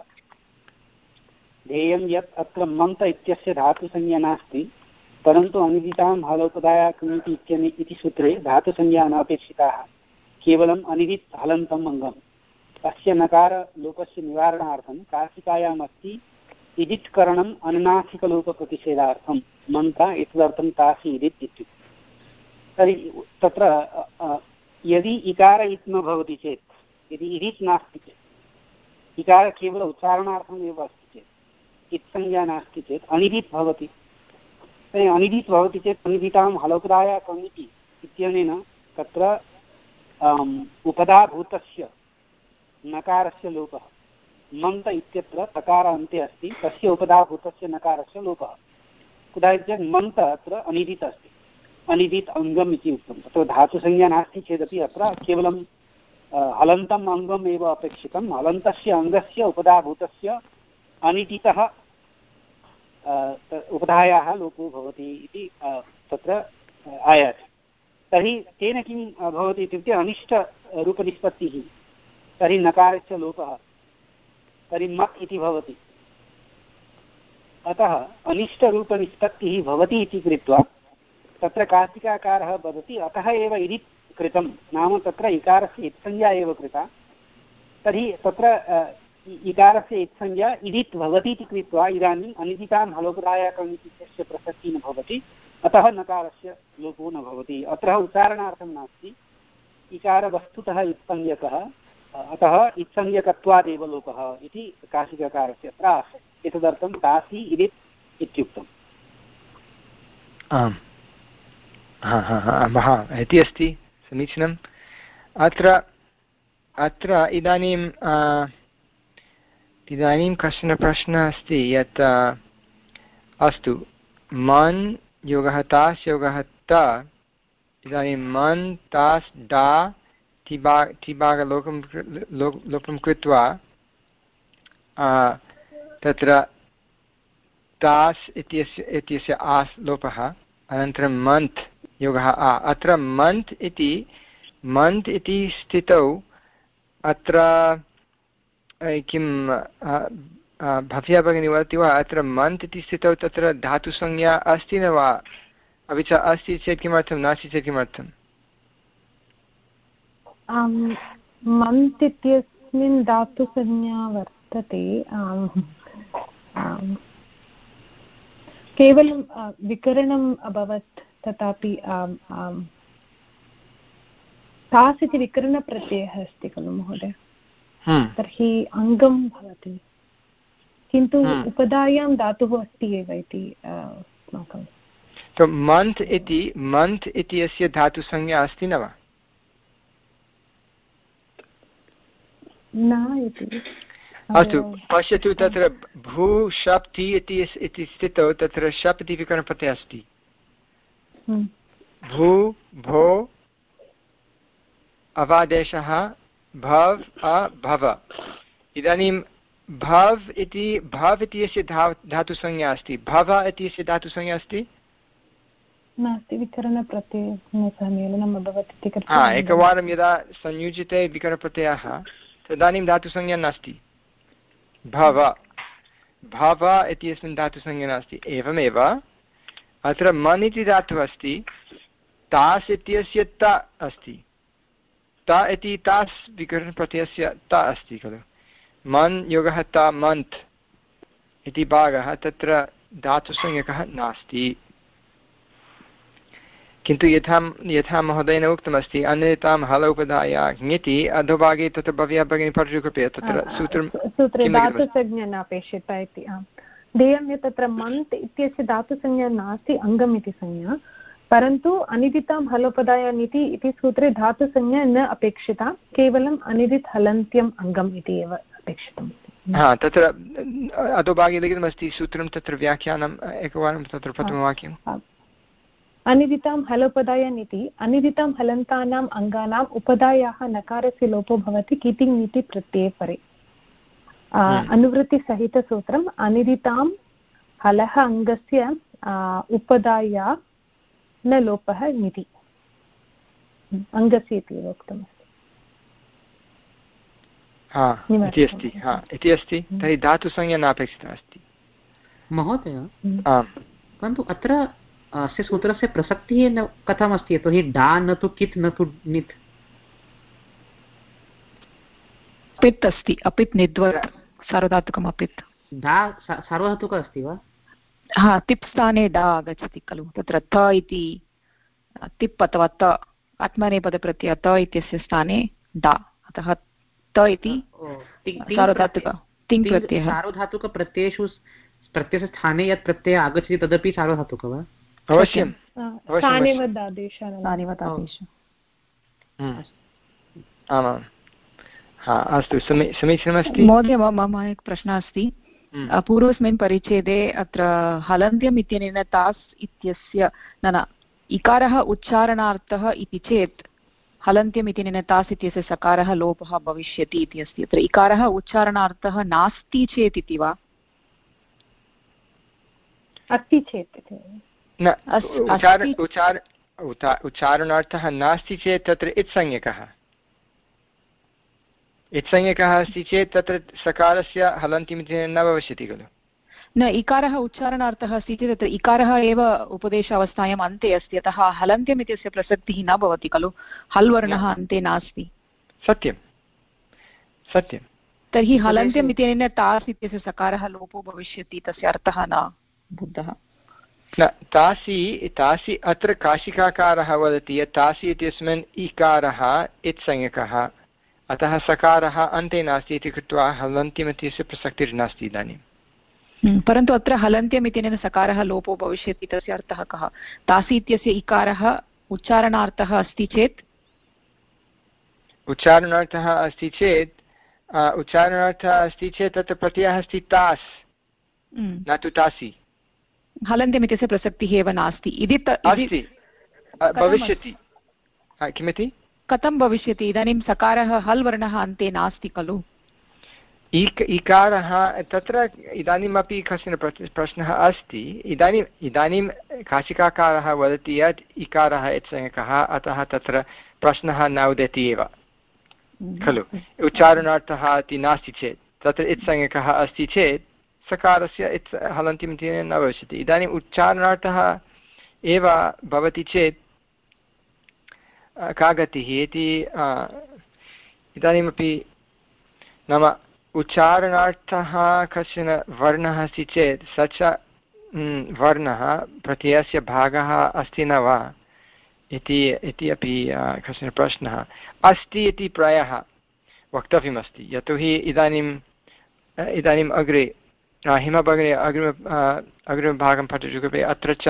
ध्येयं यत् अत्र मन्त इत्यस्य धातुसंज्ञा नास्ति, परन्तु अनिदितां हल उपधाया किमिति इत्यने इति सूत्रे धातुसंज्ञा नापेक्षिताः, केवलम् अनिदित् हलन्तम् अङ्गम्। तस्य नकारलोपस्य निवारणार्थं काशिकायाम् अस्ति इदित्करणम् अनुनासिकलोपप्रतिषेधार्थं मन्ता एतदर्थं तासि इदित् इत्युक्ते। तर्हि तत्र यदि इकार इत् न भवति चेत्, यदि इदित् नास्ति चेत्, इकार केवल उच्चारणार्थम् एव अस्ति चेत्, इत्संज्ञा नास्ति चेत् अनिदित् भवति। तर्हि अनिदित् भवति चेत् अनिदितां हलोपधाया कमिति इत्यनेन तत्र उपधाभूतस्य नकारस्य लोपः। मन्त इत्यत्र तकार अन्ते अस्ति, तस्य उपधाभूतस्य नकारस्य लोपः। कुतः चेत् मन्त अत्र अनिदित् अस्ति, अनिदित् अङ्गम् इति उक्तं। तत्र धातुसंज्ञा नास्ति चेदपि अत्र केवलं हलन्तम् अङ्गम् एव अपेक्षितं। हलन्तस्य अङ्गस्य उपधाभूतस्य अनिदितः उपधायाः लोपो भवति इति तत्र आयाति। तर्हि तेन किं भवति इत्युक्ते अनिष्टरूपनिष्पत्तिः। तर्हि नकारस्य लोपः, तर्हि मत् इति भवति। अतः अनिष्टरूपनिष्पत्तिः भवति इति कृत्वा तत्र काशिकाकारः वदति अतः एव इदित् कृतं, नाम तत्र इकारस्य इत्संज्ञा एव कृता। तर्हि तत्र इकारस्य इत्संज्ञा इदित् भवति इति कृत्वा इदानीम् अनिदितां हलोपधायाकम् इत्यस्य प्रसक्तिः न भवति, अतः नकारस्य लोपो न भवति। अत्र उच्चारणार्थं नास्ति, इकार वस्तुतः इत्संज्ञकः, अतः इत्संज्ञकत्वादेव लोपः इति काशिकाकारस्य अत्र आसीत्। एतदर्थं तासि इदित् इत्युक्तम्। आम्, हा हा हा महा इति अस्ति, समीचीनम्। अत्र अत्र इदानीं इदानीं कश्चन प्रश्नः अस्ति यत् अस्तु मन् योगः तास् योगः त, इदानीं मन् तास् डा तिबा तिबागलोपं लोपं कृत्वा तत्र तास् इत्यस्य इत्यस्य आस् लोपः, अनन्तरं मन्त् योगः आ। अत्र मन्त् इति मन्त् इति स्थितौ अत्र किं भव्या भगिनी वदति वा? अत्र मन्त् इति स्थितौ तत्र धातुसंज्ञा अस्ति न वा? अपि च अस्ति चेत् किमर्थं, नास्ति चेत् किमर्थम्? मन्त् इत्यस्मिन् धातुसंज्ञा वर्तते, केवलं विकरणम् अभवत् तथापि तास् इति विकरणप्रत्ययः अस्ति खलु महोदय, तर्हि अङ्गं भवति, किन्तु उपधायां धातुः अस्ति एव इति अस्माकं। मन्त् इति मन्त् इति अस्य धातुसंज्ञा अस्ति न वा? न इति। अस्तु, पश्यतु, तत्र भू शप् ति इति स्थितौ तत्र शप् इति विकरणप्रत्ययः अस्ति। भू भो अवादेशः भव अभव। इदानीं भव इति भव इति अस्य धा धातुसंज्ञा अस्ति, भव इति अस्य धातुसंज्ञा अस्ति नास्ति, विकरणप्रत्ययेन सह मेलनम् अभवत् इति कृत्वा। हा, एकवारं यदा संयुज्यते विकरणप्रत्ययः तदानीं धातुसंज्ञा नास्ति। भव भव इत्यस्मिन् धातुसंज्ञा नास्ति। एवमेव अत्र मन् इति धातुः अस्ति, तास् इत्यस्य त अस्ति, त इति तास् विकरणप्रत्ययस्य त अस्ति खलु। मन् योगः त मन्त् इति भागः तत्र धातुसंज्ञकः नास्ति। किन्तु यथा यथा महोदयेन उक्तमस्ति अन्यतां हल उपधाया ङिति अधोभागे तत्र भव्या भगिनी पठतु कृपया, तत्र सूत्रं सूत्रे धातुसंज्ञा नापेक्षिता इति। आम्, ध्येयं यत् तत्र मन्त् इत्यस्य धातुसंज्ञा नास्ति, अङ्गम् इति संज्ञा, परन्तु अनिदितां हलोपधायाम् इति इति सूत्रे धातुसंज्ञा न अपेक्षिता, केवलम् अनिदित् हलन्त्यम् अङ्गम् इति एव अपेक्षितम्। हा, तत्र अधोभागे लिखितमस्ति सूत्रं, तत्र व्याख्यानम् एकवारं तत्र प्रथमवाक्यम्। अनिदितां हलोपधायाम् इति अनिदितां हलन्तानाम् अङ्गानाम् उपधायाः नकारस्य लोपो भवति कितिङ् इति प्रत्यये परे। अनुवृत्तिसहितसूत्रम् अनिदितां हलः अङ्गस्य उपधाया न लोपः निति, अङ्गस्य इति एव उक्तमस्ति। इति अस्ति, हा इति अस्ति। तर्हि धातुसंज्ञा नापेक्षिता अस्ति महोदय। परन्तु अत्र अस्य सूत्रस्य प्रसक्तिः न कथमस्ति, यतोहि डा न तु कित् न तु नित्। अपित् अस्ति, अपित् निद्वत् सार्वधातुकम् अपित्। डा सार्वधातुकः अस्ति वा? हा, तिप् स्थाने डा आगच्छति खलु, तत्र त इति तिप् अथवा त आत्मनेपदप्रत्ययः त इत्यस्य स्थाने डा, अतः त इति सार्वधातुक तिङ् प्रत्ययः। सार्वधातुकप्रत्ययेषु प्रत्ययस्य स्थाने यत् प्रत्ययः आगच्छति तदपि सार्वधातुकः वा? अवश्यम्। आमां, हा अस्तु, समीचीनमस्ति महोदय। मम एकः प्रश्नः अस्ति। पूर्वस्मिन् परिच्छेदे अत्र हलन्त्यम् इत्यनेन तास् इत्यस्य न न इकारः उच्चारणार्थः इति चेत् हलन्त्यम् इत्यनेन तास् इत्यस्य सकारः लोपः भविष्यति इति अस्ति। अत्र इकारः उच्चारणार्थः नास्ति चेत् इति वा? अस्ति चेत् न, उच्चारणार्थः नास्ति चेत् तत्र इत्संज्ञकः इत्संज्ञकः अस्ति चेत् तत्र सकारस्य हलन्त्यम् इति न भविष्यति खलु। न, इकारः उच्चारणार्थः अस्ति चेत् तत्र इकारः एव उपदेशावस्थायाम् अन्ते अस्ति, अतः हलन्त्यम् इत्यस्य प्रसक्तिः न भवति खलु, हल् वर्णः अन्ते नास्ति। सत्यं सत्यं। तर्हि हलन्त्यम् इत्यनेन तास् इत्यस्य सकारः लोपो भविष्यति, तस्य अर्थः न बुद्धः। न, तासि तासि अत्र काशिकाकारः वदति यत् तासि इत्यस्मिन् इकारः इत्संज्ञकः, अतः सकारः अन्ते नास्ति इति कृत्वा हलन्त्यम् इत्यस्य प्रसक्तिर्नास्ति इदानीं। परन्तु अत्र हलन्त्यम् इत्यनेन सकारः लोपो भविष्यति, तस्य अर्थः कः? तासि इत्यस्य इकारः उच्चारणार्थः अस्ति चेत् उच्चारणार्थः अस्ति चेत् उच्चारणार्थः अस्ति चेत् तत्र प्रत्ययः अस्ति तास्, न तु तासि। हलन्त्यम् इत्यस्य प्रसक्तिः एव नास्ति इति अस्ति, भविष्यति। किमिति? कथं भविष्यति? इदानीं सकारः हल् वर्णः अन्ते नास्ति खलु। इक इकारः तत्र इदानीमपि कश्चन प्रश्नः अस्ति। इदानीम् इदानीं काशिकाकारः वदति यत् इकारः इत्संज्ञकः, अतः तत्र प्रश्नः न उदेति एव खलु। उच्चारणार्थः इति नास्ति चेत्, तत्र इत्संज्ञकः अस्ति चेत् सकारस्य इत् हलन्त्यम् इति न भविष्यति। इदानीम् उच्चारणार्थः एव भवति चेत् का गतिः इति इदानीमपि, नाम उच्चारणार्थः कश्चन वर्णः अस्ति चेत् स च वर्णः प्रत्ययस्य भागः अस्ति न वा इति इति अपि कश्चन प्रश्नः अस्ति इति प्रायः वक्तव्यमस्ति। यतोहि इदानीम् इदानीम् अग्रे हिमा भगिनी अग्रिम अग्रिमभागं पठतु कृपया। अत्र च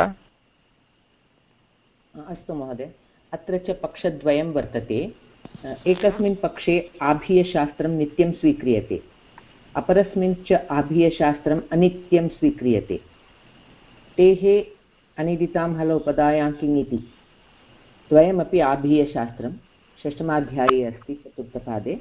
अस्तु महोदय, अत्र च पक्षद्वयं वर्तते। एकस्मिन् पक्षे आभीयशास्त्रं नित्यं स्वीक्रियते, अपरस्मिन् च आभीयशास्त्रम् अनित्यं स्वीक्रियते। तेः अनिदितां हलोपदायां किङ् इति द्वयमपि आभीयशास्त्रं षष्ठमाध्याये अस्ति चतुर्थपादे।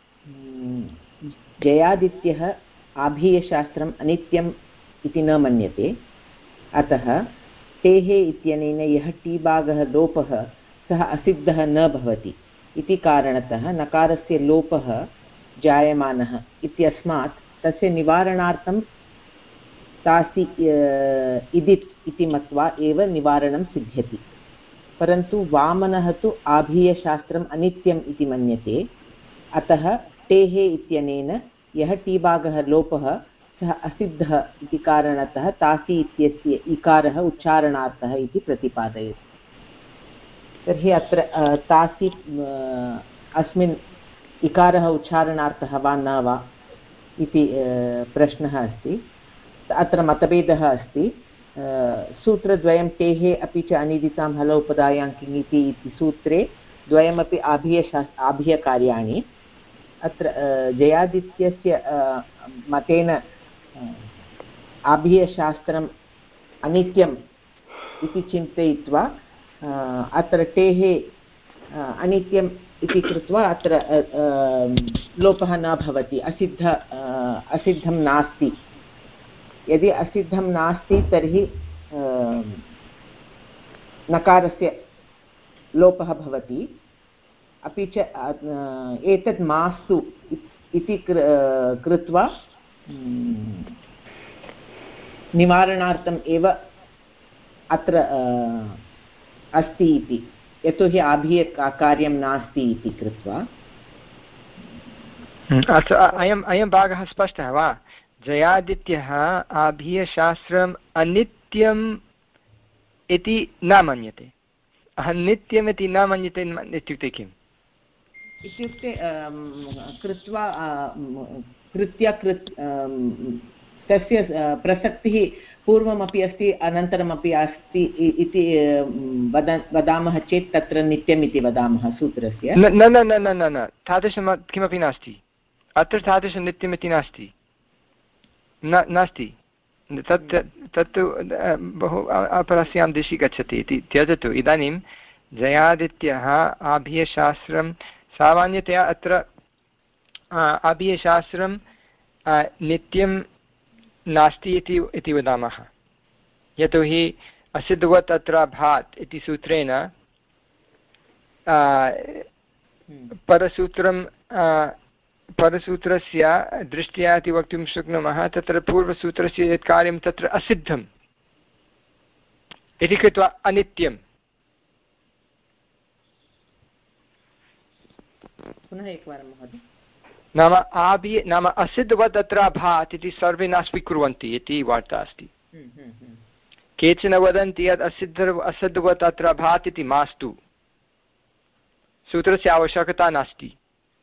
जयादित्यः आभीयशास्त्रम् अनित्यम् इति न मन्यते, अतः तेः इत्यनेन यः टीभागः लोपः सः असिद्धः न भवति इति कारणतः नकारस्य लोपः जायमानः इत्यस्मात् तस्य निवारणार्थं तासि इदित् इति मत्वा एव निवारणं सिद्ध्यति। परन्तु वामनः तु आभीयशास्त्रम् अनित्यम् इति मन्यते, अतः तेः इत्यनेन यः टीभागः लोपः सः असिद्धः इति कारणतः तासि इत्यस्य इकारः उच्चारणार्थः इति प्रतिपादयति। तर्हि अत्र तासि अस्मिन् इकारः उच्चारणार्थः वा न वा इति प्रश्नः अस्ति। अत्र मतभेदः अस्ति। सूत्रद्वयं तेः अपि च अनिदितां हलोपदायां किङ् इति सूत्रे द्वयमपि आभीयशास् आभीयकार्याणि। अत्र जयादित्यस्य मतेन आभीयशास्त्रम् अनित्यम् इति चिन्तयित्वा अत्र तेः अनित्यम् इति कृत्वा अत्र लोपः न भवति, असिद्ध असिद्धं नास्ति। यदि असिद्धं नास्ति तर्हि नकारस्य लोपः भवति। अपि च एतत् मास्तु इति कृत्वा निवारणार्थम् एव अत्र अस्ति इति, यतोहि आभीयकार्यं नास्ति इति कृत्वा। अयम् अयं भागः स्पष्टः वा? जयादित्यः आभीयशास्त्रम् अनित्यम् इति न मन्यते। अनित्यम् इति न मन्यते इत्युक्ते किम्? इत्युक्ते कृत्वा कृत्य कृत् तस्य प्रसक्तिः पूर्वमपि अस्ति अनन्तरमपि अस्ति इति वद वदामः चेत् तत्र नित्यम् इति वदामः सूत्रस्य। न न न न न न तादृशं किमपि नास्ति। अत्र तादृशं नित्यम् इति नास्ति, न नास्ति। तत् तत्तु बहु अपरस्यां दिशि गच्छति इति त्यजतु। इदानीं जयादित्यः आभीयशास्त्रं सामान्यतया अत्र आभीयशास्त्रं नित्यं नास्ति इति इति वदामः, यतोहि असिद्धवत् अत्र भात् इति सूत्रेण परसूत्रं परसूत्रस्य दृष्ट्या इति वक्तुं शक्नुमः। तत्र पूर्वसूत्रस्य यत् कार्यं तत्र असिद्धम् इति कृत्वा अनित्यम्। पुनः एकवारं महोदय। नाम आभि नाम असिद्धवत् अत्र भात् इति सर्वे न स्वीकुर्वन्ति इति वार्ता अस्ति। केचन वदन्ति यत् असिद्ध असिद्धवत् अत्र भात् इति मास्तु, सूत्रस्य आवश्यकता नास्ति।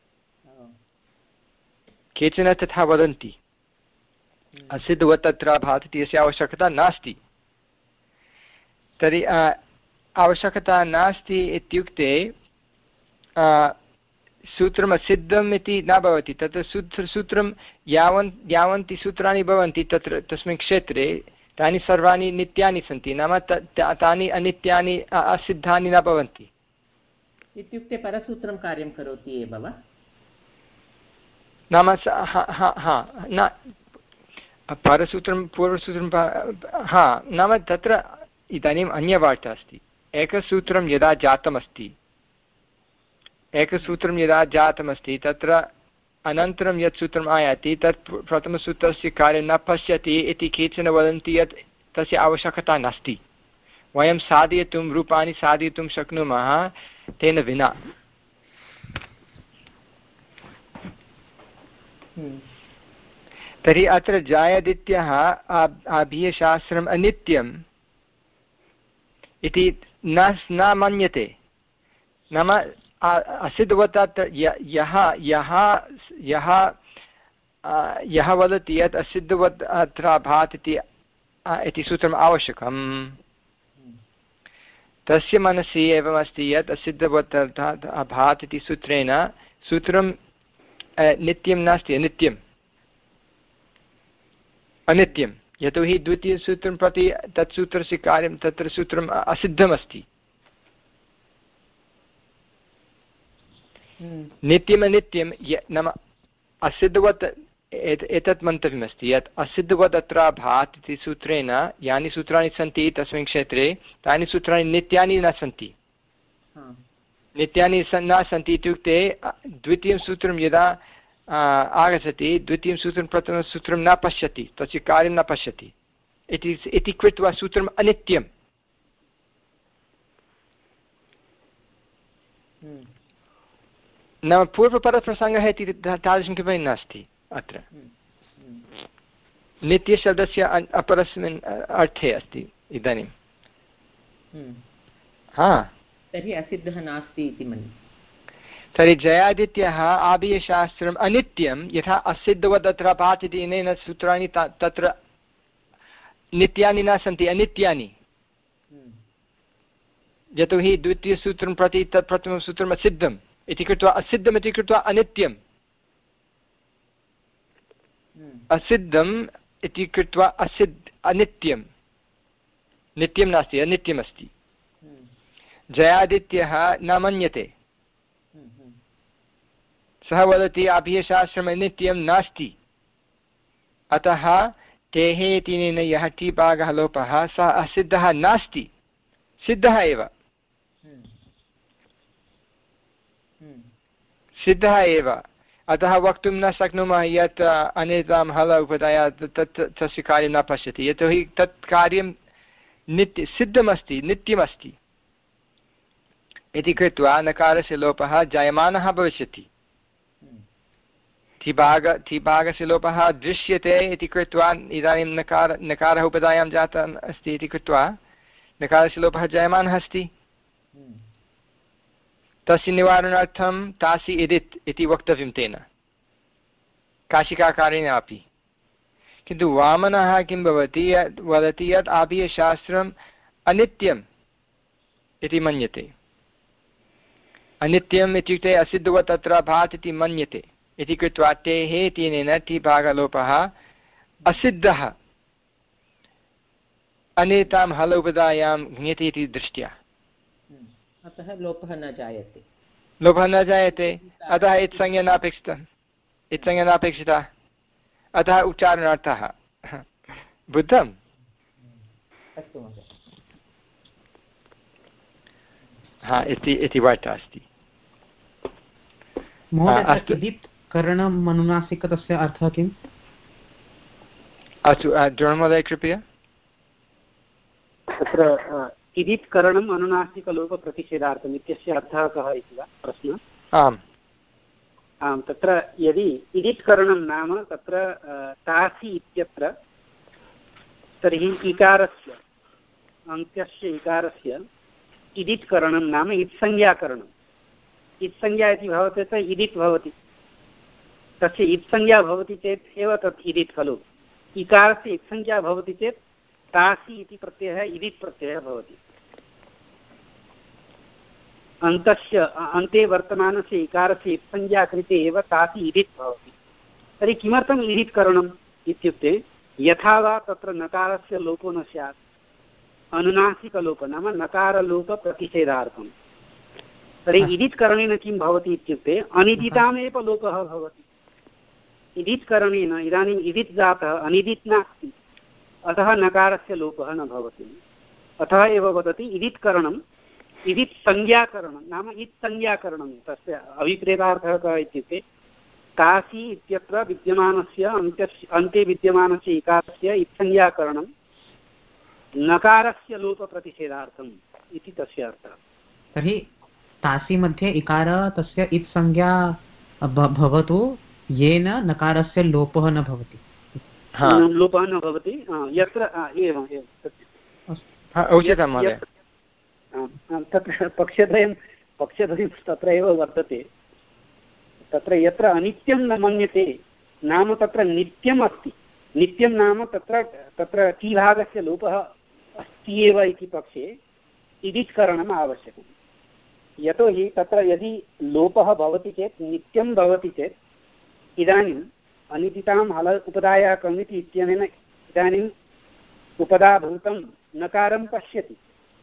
केचन तथा वदन्ति असिद्धवत् अत्र भात् इति अस्य आवश्यकता नास्ति। तर्हि आवश्यकता नास्ति इत्युक्ते सूत्रम् असिद्धम् इति न भवति। तत्र सूत्र सूत्रं यावन् यावन्ति सूत्राणि भवन्ति तत्र तस्मिन् क्षेत्रे तानि सर्वाणि नित्यानि सन्ति, नाम तानि अनित्यानि असिद्धानि न भवन्ति। इत्युक्ते परसूत्रं कार्यं करोति एव वा? नाम हा न परसूत्रं पूर्वसूत्रं हा नाम तत्र इदानीम् अन्यवार्ता अस्ति। एकसूत्रं यदा जातमस्ति एकसूत्रं यदा जातमस्ति तत्र अनन्तरं यत् सूत्रम् आयाति तत् प्रथमसूत्रस्य कार्यं न पश्यति इति केचन वदन्ति यत् तस्य आवश्यकता नास्ति। वयं साधयितुं रूपाणि साधयितुं शक्नुमः तेन विना। तर्हि अत्र जायदित्यः आभीयशास्त्रम् अनित्यम् इति न न मन्यते, नाम असिद्धवत् अत्र यः यः यः यः वदति यत् असिद्धवत् अत्र अभात् इति इति सूत्रम् आवश्यकं, तस्य मनसि एवमस्ति यत् असिद्धवत् अर्थात् अभात् इति सूत्रेण सूत्रं नित्यं नास्ति, अनित्यम् अनित्यं, यतोहि द्वितीयसूत्रं प्रति तत् सूत्रस्य कार्यं तत्र सूत्रम् असिद्धमस्ति। नित्यम् अनित्यं नाम असिद्धवत् एतत् मन्तव्यमस्ति यत् असिद्धवत् अत्र अभात् इति सूत्रेण यानि सूत्राणि सन्ति तस्मिन् क्षेत्रे तानि सूत्राणि नित्यानि न सन्ति। नित्यानि न सन्ति इत्युक्ते द्वितीयं सूत्रं यदा आगच्छति द्वितीयं सूत्रं प्रथमसूत्रं न पश्यति, तस्य कार्यं न पश्यति इति इति कृत्वा सूत्रम् अनित्यम्। नाम पूर्वपरप्रसङ्गः इति तादृशं किमपि नास्ति अत्र। नित्यशब्दस्य अपरस्मिन् अर्थे अस्ति इदानीं। हा तर्हि असिद्धः नास्ति इति मन्ये। तर्हि जयादित्यः आभीयशास्त्रम् अनित्यं यथा असिद्धवत् अत्र अभात् इति अनेन सूत्राणि तत्र नित्यानि न सन्ति, अनित्यानि, यतोहि द्वितीयसूत्रं प्रति तत् प्रथमं सूत्रम् असिद्धम् इति कृत्वा असिद्धम् इति कृत्वा अनित्यम्, असिद्धम् इति कृत्वा असिद्ध अनित्यं, नित्यं नास्ति अनित्यमस्ति। जयादित्यः न मन्यते, सः वदति आभीयशास्त्रम् अनित्यं नास्ति, अतः तेः इत्यनेन यः टी भागः लोपः सः असिद्धः नास्ति, सिद्धः एव, सिद्धः एव। अतः वक्तुं न शक्नुमः यत् अनेतां हल उपधाया तत् तस्य कार्यं न पश्यति, यतोहि तत् कार्यं नित्य सिद्धमस्ति, नित्यमस्ति इति कृत्वा नकारस्य लोपः जायमानः भविष्यति। थिभाग थिभागस्य लोपः दृश्यते इति कृत्वा इदानीं नकार नकारः उपधायां जातः अस्ति इति कृत्वा नकारस्य लोपः जायमानः अस्ति। तस्य निवारणार्थं तासि इदित् इति वक्तव्यं तेन काशिकाकारेण अपि। किन्तु वामनः किं भवति यत् वदति यत् आभीयशास्त्रम् अनित्यम् इति मन्यते। अनित्यम् इत्युक्ते असिद्धवत् अत्र भात् इति मन्यते इति कृत्वा तेः तेनेन टी भागलोपः असिद्धः अनेतां हल उपधायां ज्ञेति इति दृष्ट्या, अतः लोपः न जायते, लोपः न जायते, अतः इत्संज्ञा नापेक्षिता, इत्संज्ञा नापेक्षिता, अतः उच्चारणार्थः। बुद्धम्? अस्तु महोदय। हा इति इति वार्ता अस्ति। महोदय इदित् करणम् अनुनासिक तस्य अर्थः किम्? अस्तु द्रोणमहोदय कृपया। तत्र इदित् करणम् अनुनासिकलोपप्रतिषेधार्थम् इत्यस्य अर्थः कः इति वा प्रश्नः? आम् आम्, तत्र यदि इदित् करणं नाम तत्र तासि इत्यत्र तर्हि इकारस्य अन्त्यस्य इकारस्य इदित् करणं नाम इत्संज्ञाकरणम्। इत्संज्ञा इति भवति चेत् इदित् भवति, तस्य इत्संज्ञा भवति चेत् एव तत् इदित् खलु। इकारस्य इत्संज्ञा भवति चेत् तासि इति प्रत्ययः इदित् प्रत्ययः भवति। अन्तस्य अन्ते वर्तमानस्य इकारस्य इत्संज्ञा कृते एव तासि इदित् भवति। तर्हि किमर्थम् इदित् करणम् इत्युक्ते यथा वा तत्र नकारस्य लोपो न स्यात्, अनुनासिकलोपः नाम नकारलोपप्रतिषेधार्थम्। तर्हि इदित् करणेन किं भवति इत्युक्ते अनिदितामेव लोपः भवति। इदित् करणेन इदानीम् इदित् जातः अनिदित् नास्ति, अतः नकारस्य लोपः न भवति। अतः एव वदति इदित् करणम् इदित् संज्ञाकरणं नाम इत् संज्ञाकरणं। तस्य अभिप्रेतार्थः कः इत्युक्ते तासि इत्यत्र विद्यमानस्य अन्त्यस्य अन्ते विद्यमानस्य इकारस्य इत्संज्ञाकरणं नकारस्य लोपप्रतिषेधार्थम् इति तस्य अर्थः। तर्हि तासि मध्ये इकार तस्य इत् संज्ञा भवतु येन नकारस्य लोपः न भवति लोपः न भवति यत्र एवम् एवं उचितं महोदय तत्र पक्षद्वयं पक्षद्वयं तत्र एव वर्तते तत्र यत्र अनित्यं न मन्यते नाम तत्र नित्यम् अस्ति नित्यं नाम तत्र तत्र कीभागस्य लोपः अस्ति एव इति पक्षे इदित्करणम् आवश्यकम् यतोहि तत्र यदि लोपः भवति चेत् नित्यं भवति चेत् इदानीम् अनिदितां हल उपदाया कमिति इत्यनेन इदानीम् उपदाभूतं नकारं पश्यति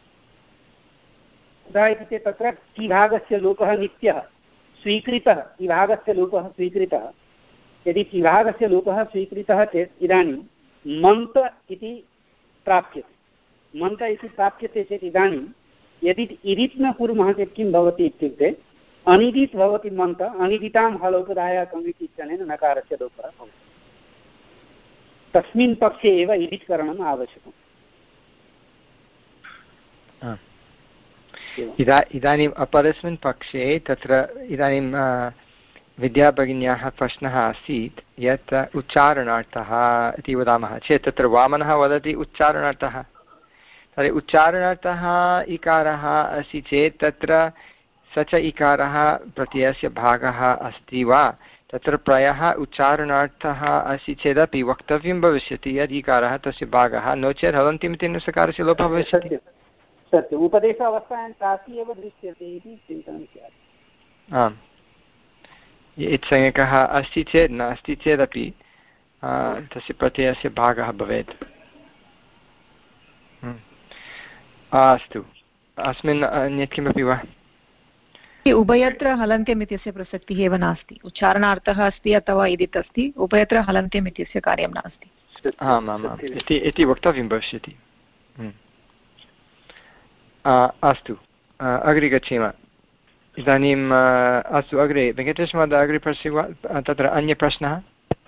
उदा इति चेत् तत्र कीभागस्य लोपः नित्यः स्वीकृतः कीभागस्य लोपः स्वीकृतः यदि कीभागस्य लोपः स्वीकृतः चेत् इदानीं मन्त इति प्राप्यते मन्त इति प्राप्यते चेत् इदानीं यदि इदित् न कुर्मः चेत् किं भवति इत्युक्ते अनिदित् भवति मन्त अनिदितां हलोपदाया कमिति इत्यनेन नकारस्य लोपः भवति तस्मिन् पक्षे एव इदित्करणम् आवश्यकम् इदा इदानीम् अपरस्मिन् पक्षे तत्र इदानीं विद्याभगिन्याः प्रश्नः आसीत् यत् उच्चारणार्थः इति वदामः चेत् तत्र वामनः वदति उच्चारणार्थः तर्हि उच्चारणार्थः इकारः अस्ति चेत् तत्र स च इकारः प्रत्ययस्य भागः अस्ति वा तत्र प्रायः उच्चारणार्थः अस्ति चेदपि वक्तव्यं भविष्यति यद् इकारः तस्य भागः नो चेत् हलन्त्यमिति नकारस्य लोपः भविष्यति सत्यम् उपदेशावस्थायां कापि एव दृश्यते इति चिन्तनं स्यात् आम् इत्संज्ञकः अस्ति चेत् नास्ति चेदपि तस्य प्रत्ययस्य भागः भवेत् अस्तु अस्मिन् अन्यत् किमपि वा उभयत्र हलन्त्यम् इत्यस्य प्रसक्तिः एव नास्ति उच्चारणार्थः अस्ति अथवा इदित् अस्ति उभयत्र हलन्त्यम् इत्यस्य कार्यं नास्ति आम् आम् आम् इति वक्तव्यं भविष्यति अस्तु अग्रे गच्छेम इदानीम् अस्तु अग्रे वेङ्कटेशमहोदय अग्रे पश्यति वा तत्र अन्यप्रश्नः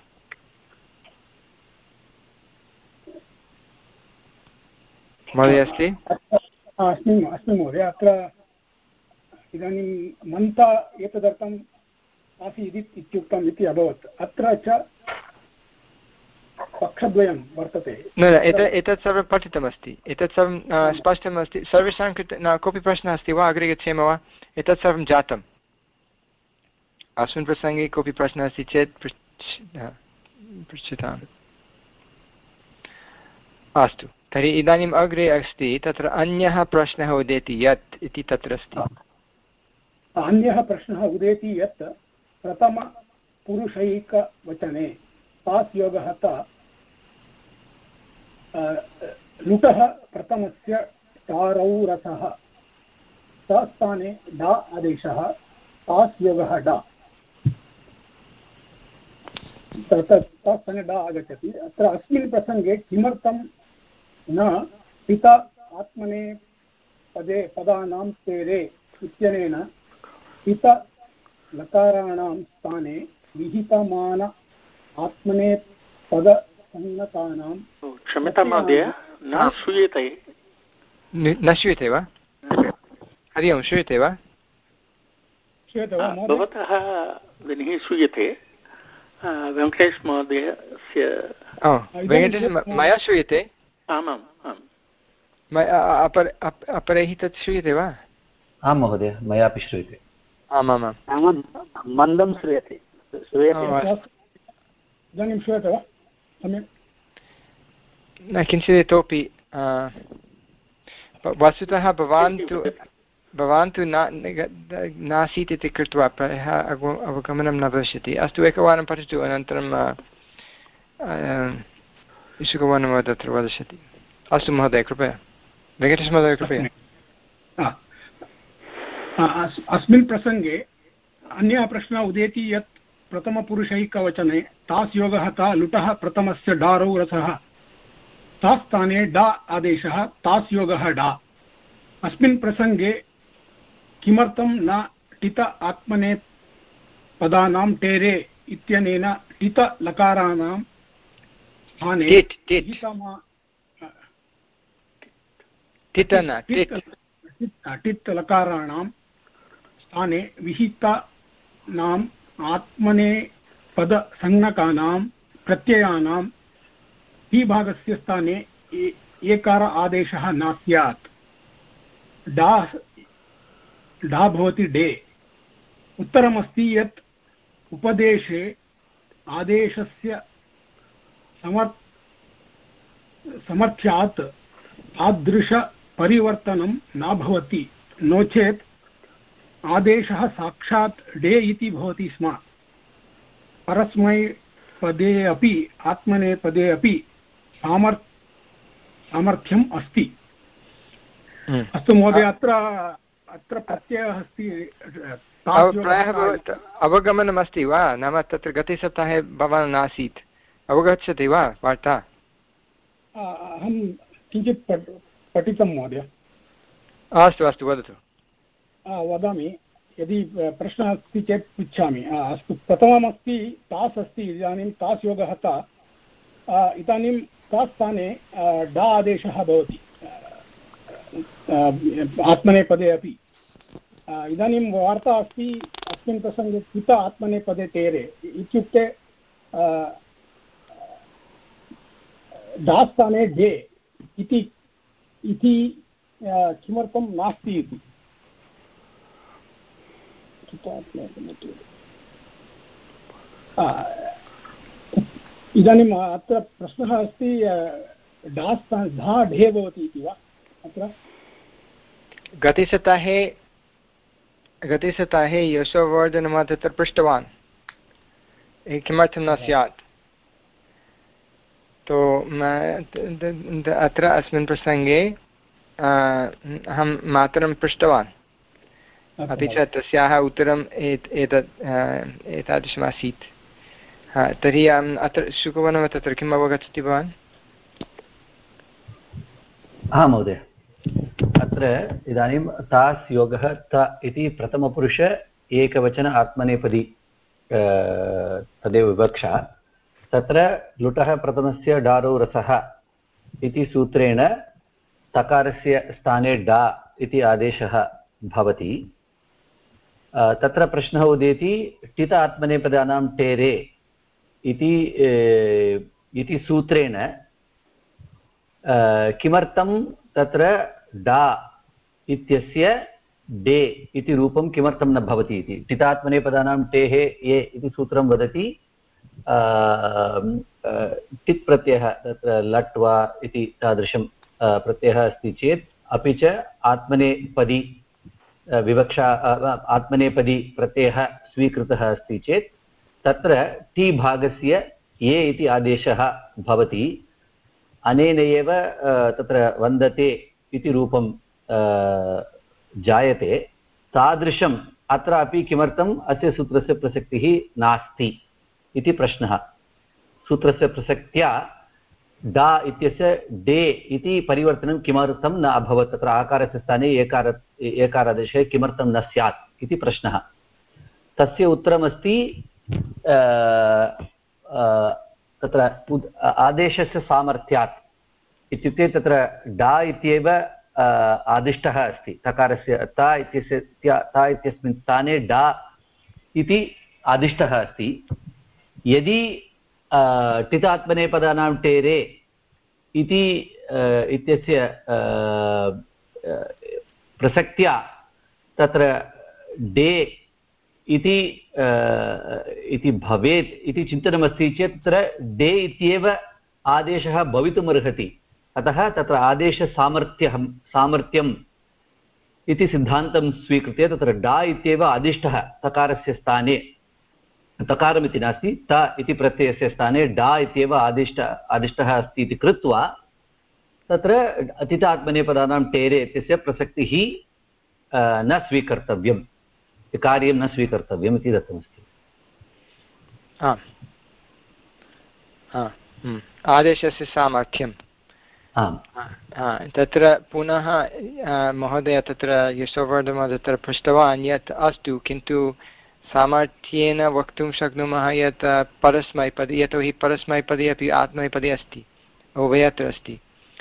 महोदय अस्ति अस्मिन् अस्मिन् महोदय अत्र इदानीं मन्ता एतदर्थम् आसीदित् इत्युक्तम् इति अभवत् अत्र च पक्षद्वयं वर्तते न न एतत् एतत् सर्वं पठितमस्ति एतत् सर्वं स्पष्टमस्ति सर्वेषां कृते न कोऽपि प्रश्नः अस्ति वा अग्रे गच्छेम वा एतत् सर्वं जातम् अस्मिन् प्रसङ्गे कोऽपि प्रश्नः अस्ति चेत् पृच्छताम् अस्तु तर्हि इदानीम् अग्रे अस्ति तत्र अन्यः प्रश्नः उदेति यत् इति तत्र अस्ति अन्यः प्रश्नः उदेति यत् प्रथमपुरुषैकवचने तास् योगः ता लुटः प्रथमस्य टारौ रसः तास्थाने डा आदेशः तास् योगः डा तास्थाने डा आगच्छति अत्र अस्मिन् प्रसङ्गे किमर्थं न पिता आत्मने पदे पदानां तेरे इत्यनेन पित लकाराणां स्थाने विहितमान आत्मने पदसंज्ञकानां क्षम्यतां महोदय न श्रूयते न श्रूयते वा हरि ओं श्रूयते वा भवतः ध्वनिः श्रूयते वेङ्कटेश महोदयस्य वेङ्कटेश मया श्रूयते आमाम् आम् अपर अपरैः तत् श्रूयते वा आं महोदय मयापि श्रूयते आमामां मन्दं श्रूयते श्रूयते इदानीं श्रूयते वा सम्यक् न किञ्चित् इतोपि वस्तुतः भवान् तु भवान् तु नासीत् इति कृत्वा प्रायः अवगमनं न भविष्यति अस्तु एकवारं पठतु अनन्तरं शुकवर्णं तत्र वदिष्यति अस्तु महोदय कृपया वेङ्कटेशमहोदय कृपया अस्मिन् प्रसङ्गे अन्यः प्रश्नः उदेति यत् प्रथमपुरुषैकवचने तास् योगः ता लुटः प्रथमस्य डारौ रसः तास्थाने डा आदेशः तास् योगः डा अस्मिन् प्रसङ्गे किमर्थं न टित आत्मने पदानां टेरे इत्यनेन टित लकाराणां स्थाने टित् लकाराणां स्थाने विहितानाम् आत्मने पदसंज्ञकानां प्रत्ययानां टी भागस्य स्थाने एकार आदेशः न स्यात्। डा डा भवति डे। उत्तरमस्ति यत् उपदेशे आदेशस्य समर् समर्थ्यात् तादृशपरिवर्तनं न भवति, नो चेत् आदेशः साक्षात् डे इति भवति स्म। परस्मैपदे अपि आत्मनेपदे अपि सामर् सामर्थ्यम् अस्ति। अस्तु महोदय, अत्र अत्र प्रत्ययः अस्ति। प्रायः अवगमनमस्ति वा? नाम तत्र गतसप्ताहे भवान् नासीत्, अवगच्छति वा वार्ता? अहं किञ्चित् पठितं महोदय। अस्तु अस्तु, वदतु। वदामि, यदि प्रश्नः अस्ति चेत् पृच्छामि। अस्तु, प्रथममस्ति तास् अस्ति। इदानीं तास् योगः ता। इदानीं तास् स्थाने डा आदेशः भवति आत्मनेपदे अपि। इदानीं वार्ता अस्ति अस्मिन् प्रसङ्गे कुत आत्मनेपदे तेरे इत्युक्ते डा स्थाने डे इति इति किमर्थं नास्ति इति। इदानीम् अत्र प्रश्नः अस्ति डा स्थाने धा ढे भवति इति वा? अत्र गतसप्ताहे गतसप्ताहे यशोवर्धनः तत्र पृष्टवान् किमर्थं न स्यात्। तो अत्र अस्मिन् प्रसङ्गे अहं मातरं पृष्टवान्, अपि च तस्याः उत्तरम् एतत् एतादृशमासीत्। तर्हि अत्र शुकवनं तत्र किम् अवगच्छति भवान्? हा महोदय, अत्र इदानीं तास् योगः त इति प्रथमपुरुष एकवचन आत्मनेपदी तदेव विवक्षा। तत्र लुटः प्रथमस्य डारौ रसः इति सूत्रेण तकारस्य स्थाने डा इति आदेशः भवति। तत्र प्रश्नः उदेति टित आत्मनेपदानां टेरे इति इति सूत्रेण किमर्थं तत्र डा इत्यस्य डे इति रूपं किमर्थं न भवति इति। टितात्मनेपदानां टेः ये इति सूत्रं वदति टित् प्रत्ययः तत्र लट् वा इति तादृशं प्रत्ययः अस्ति चेत्, अपि च आत्मनेपदी विवक्षा आत्मनेपदी प्रत्ययः स्वीकृतः अस्ति चेत् तत्र टी भागस्य ये इति आदेशः भवति। अनेन एव तत्र वन्दते इति रूपं जायते। तादृशम् अत्रापि किमर्थम् अस्य सूत्रस्य प्रसक्तिः नास्ति इति प्रश्नः। सूत्रस्य प्रसक्त्या डा इत्यस्य डे इति परिवर्तनं किमर्थं न अभवत्, तत्र आकारस्य स्थाने एकार एकारादेशः किमर्थं न स्यात् इति प्रश्नः। तस्य उत्तरमस्ति तत्र आदेशस्य सामर्थ्यात् इत्युक्ते तत्र डा इत्येव आदिष्टः अस्ति तकारस्य। ता इत्यस्य ता इत्यस्मिन् स्थाने डा इति आदिष्टः अस्ति। यदि टितात्मनेपदानां टेरे इति इत्यस्य प्रसक्त्या तत्र डे इति इति भवेत् इति चिन्तनमस्ति चेत् तत्र डे इत्येव आदेशः भवितुमर्हति। अतः तत्र आदेशसामर्थ्यं सामर्थ्यम् इति सिद्धान्तं स्वीकृत्य तत्र डा इत्येव आदिष्टः तकारस्य स्थाने, तकारमिति नास्ति, त इति प्रत्ययस्य स्थाने डा इत्येव आदिष्ट आदिष्टः अस्ति इति कृत्वा तत्र अतितात्मनेपदानां टेरे इत्यस्य प्रसक्तिः न स्वीकर्तव्यम्, कार्यं न स्वीकर्तव्यम् इति दत्तमस्ति। आदेशस्य सामर्थ्यम्। तत्र पुनः महोदय तत्र यशोवर्धनः तत्र पृष्टवान् यत् अस्तु, किन्तु सामर्थ्येन वक्तुं शक्नुमः यत् परस्मैपदी, यतोहि परस्मैपदी अपि आत्मनेपदी अस्ति, उभयत्र अस्ति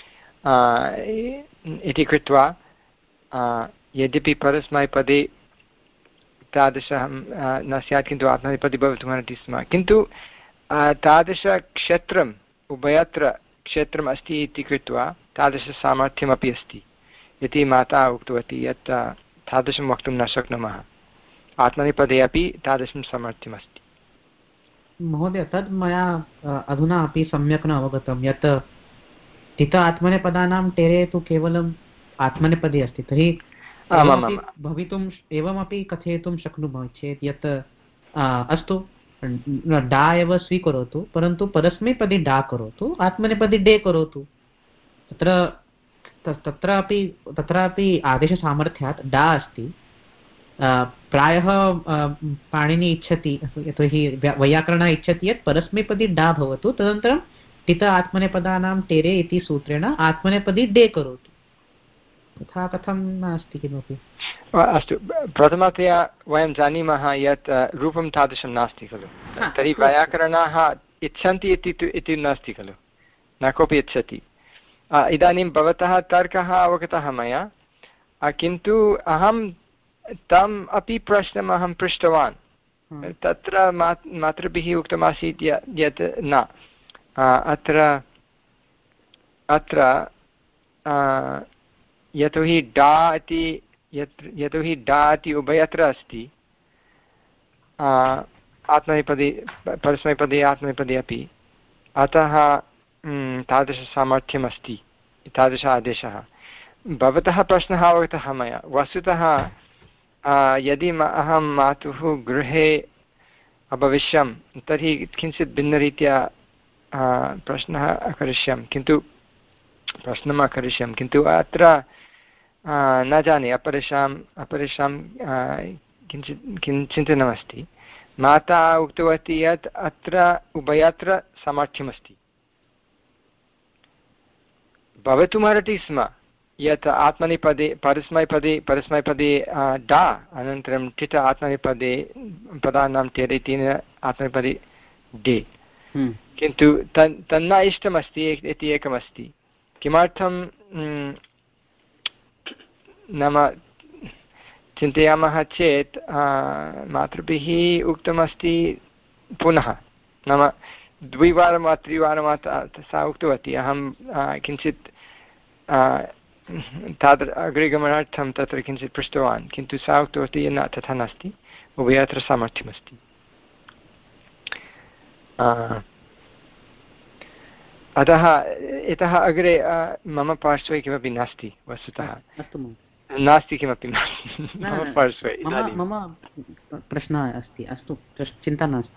इति कृत्वा यद्यपि परस्मैपदी तादृशं न स्यात् किन्तु आत्मनेपदी भवितुमर्हति स्म। किन्तु तादृशक्षेत्रम् उभयत्र क्षेत्रम् अस्ति इति कृत्वा तादृशसामर्थ्यमपि अस्ति इति माता उक्तवती यत् तादृशं वक्तुं न शक्नुमः आत्मनेपदे अपि तादृशं सामर्थ्यमस्ति। महोदय तद् मया अधुना अपि सम्यक् न अवगतं यत् टित आत्मनेपदानां टेरे तु केवलम् आत्मनेपदे अस्ति तर्हि भवितुम् एवमपि कथयितुं शक्नुमः चेत् यत् अस्तु डा एव स्वीकरोतु परन्तु परस्मैपदी डा करोतु आत्मनेपदी डे करोतु तत्र तत्रापि तत्रापि आदेशसामर्थ्यात् डा अस्ति प्रायः पाणिनि इच्छति यतोहि वैयाकरणः इच्छति यत् परस्मैपदी डा भवतु तदनन्तरं टित आत्मनेपदानां टेरे इति सूत्रेण आत्मनेपदी डे करोतु तथा कथं नास्ति किमपि। अस्तु प्रथमतया वयं जानीमः यत् रूपं तादृशं नास्ति खलु तर्हि वैयाकरणाः इच्छन्ति इति नास्ति खलु न कोऽपि इच्छति। इदानीं भवतः तर्कः अवगतः मया किन्तु अहं तम् अपि प्रश्नम् अहं पृष्टवान् तत्र मातृभिः उक्तमासीत् यत् न अत्र अत्र यतोहि डा इति यत् यतोहि डा इति उभयत्र अस्ति आत्मनेपदी परस्मैपदी आत्मनेपदी अपि अतः तादृशसामर्थ्यमस्ति तादृश आदेशः। भवतः प्रश्नः अवगतः मया वस्तुतः यदि अहं मातुः गृहे अभविष्यं तर्हि किञ्चित् भिन्नरीत्या प्रश्नः अकरिष्यं किन्तु प्रश्नम् अकरिष्यं किन्तु अत्र न जाने अपरेषाम् अपरेषां किञ्चित् किं चिन्तनमस्ति। माता उक्तवती यत् अत्र उभयत्र सामर्थ्यमस्ति भवितुमर्हति स्म यत् आत्मनेपदे परस्मैपदे परस्मैपदे डा अनन्तरं टिट आत्मनेपदे पदानां टेरे तेन आत्मनेपदे डे किन्तु तन् तन्न इष्टमस्ति इति एकमस्ति। किमर्थं नाम चिन्तयामः चेत् मातृभिः उक्तमस्ति पुनः नाम द्विवारं वा त्रिवारं वा सा उक्तवती अहं किञ्चित् तादृ अग्रे गमनार्थं तत्र किञ्चित् पृष्टवान् किन्तु सा उक्तवती न तथा नास्ति उभयत्र सामर्थ्यमस्ति। अतः इतः अग्रे मम पार्श्वे किमपि नास्ति वस्तुतः नास्ति किमपि मम पार्श्वे मम प्रश्नः अस्ति अस्तु चिन्ता नास्ति।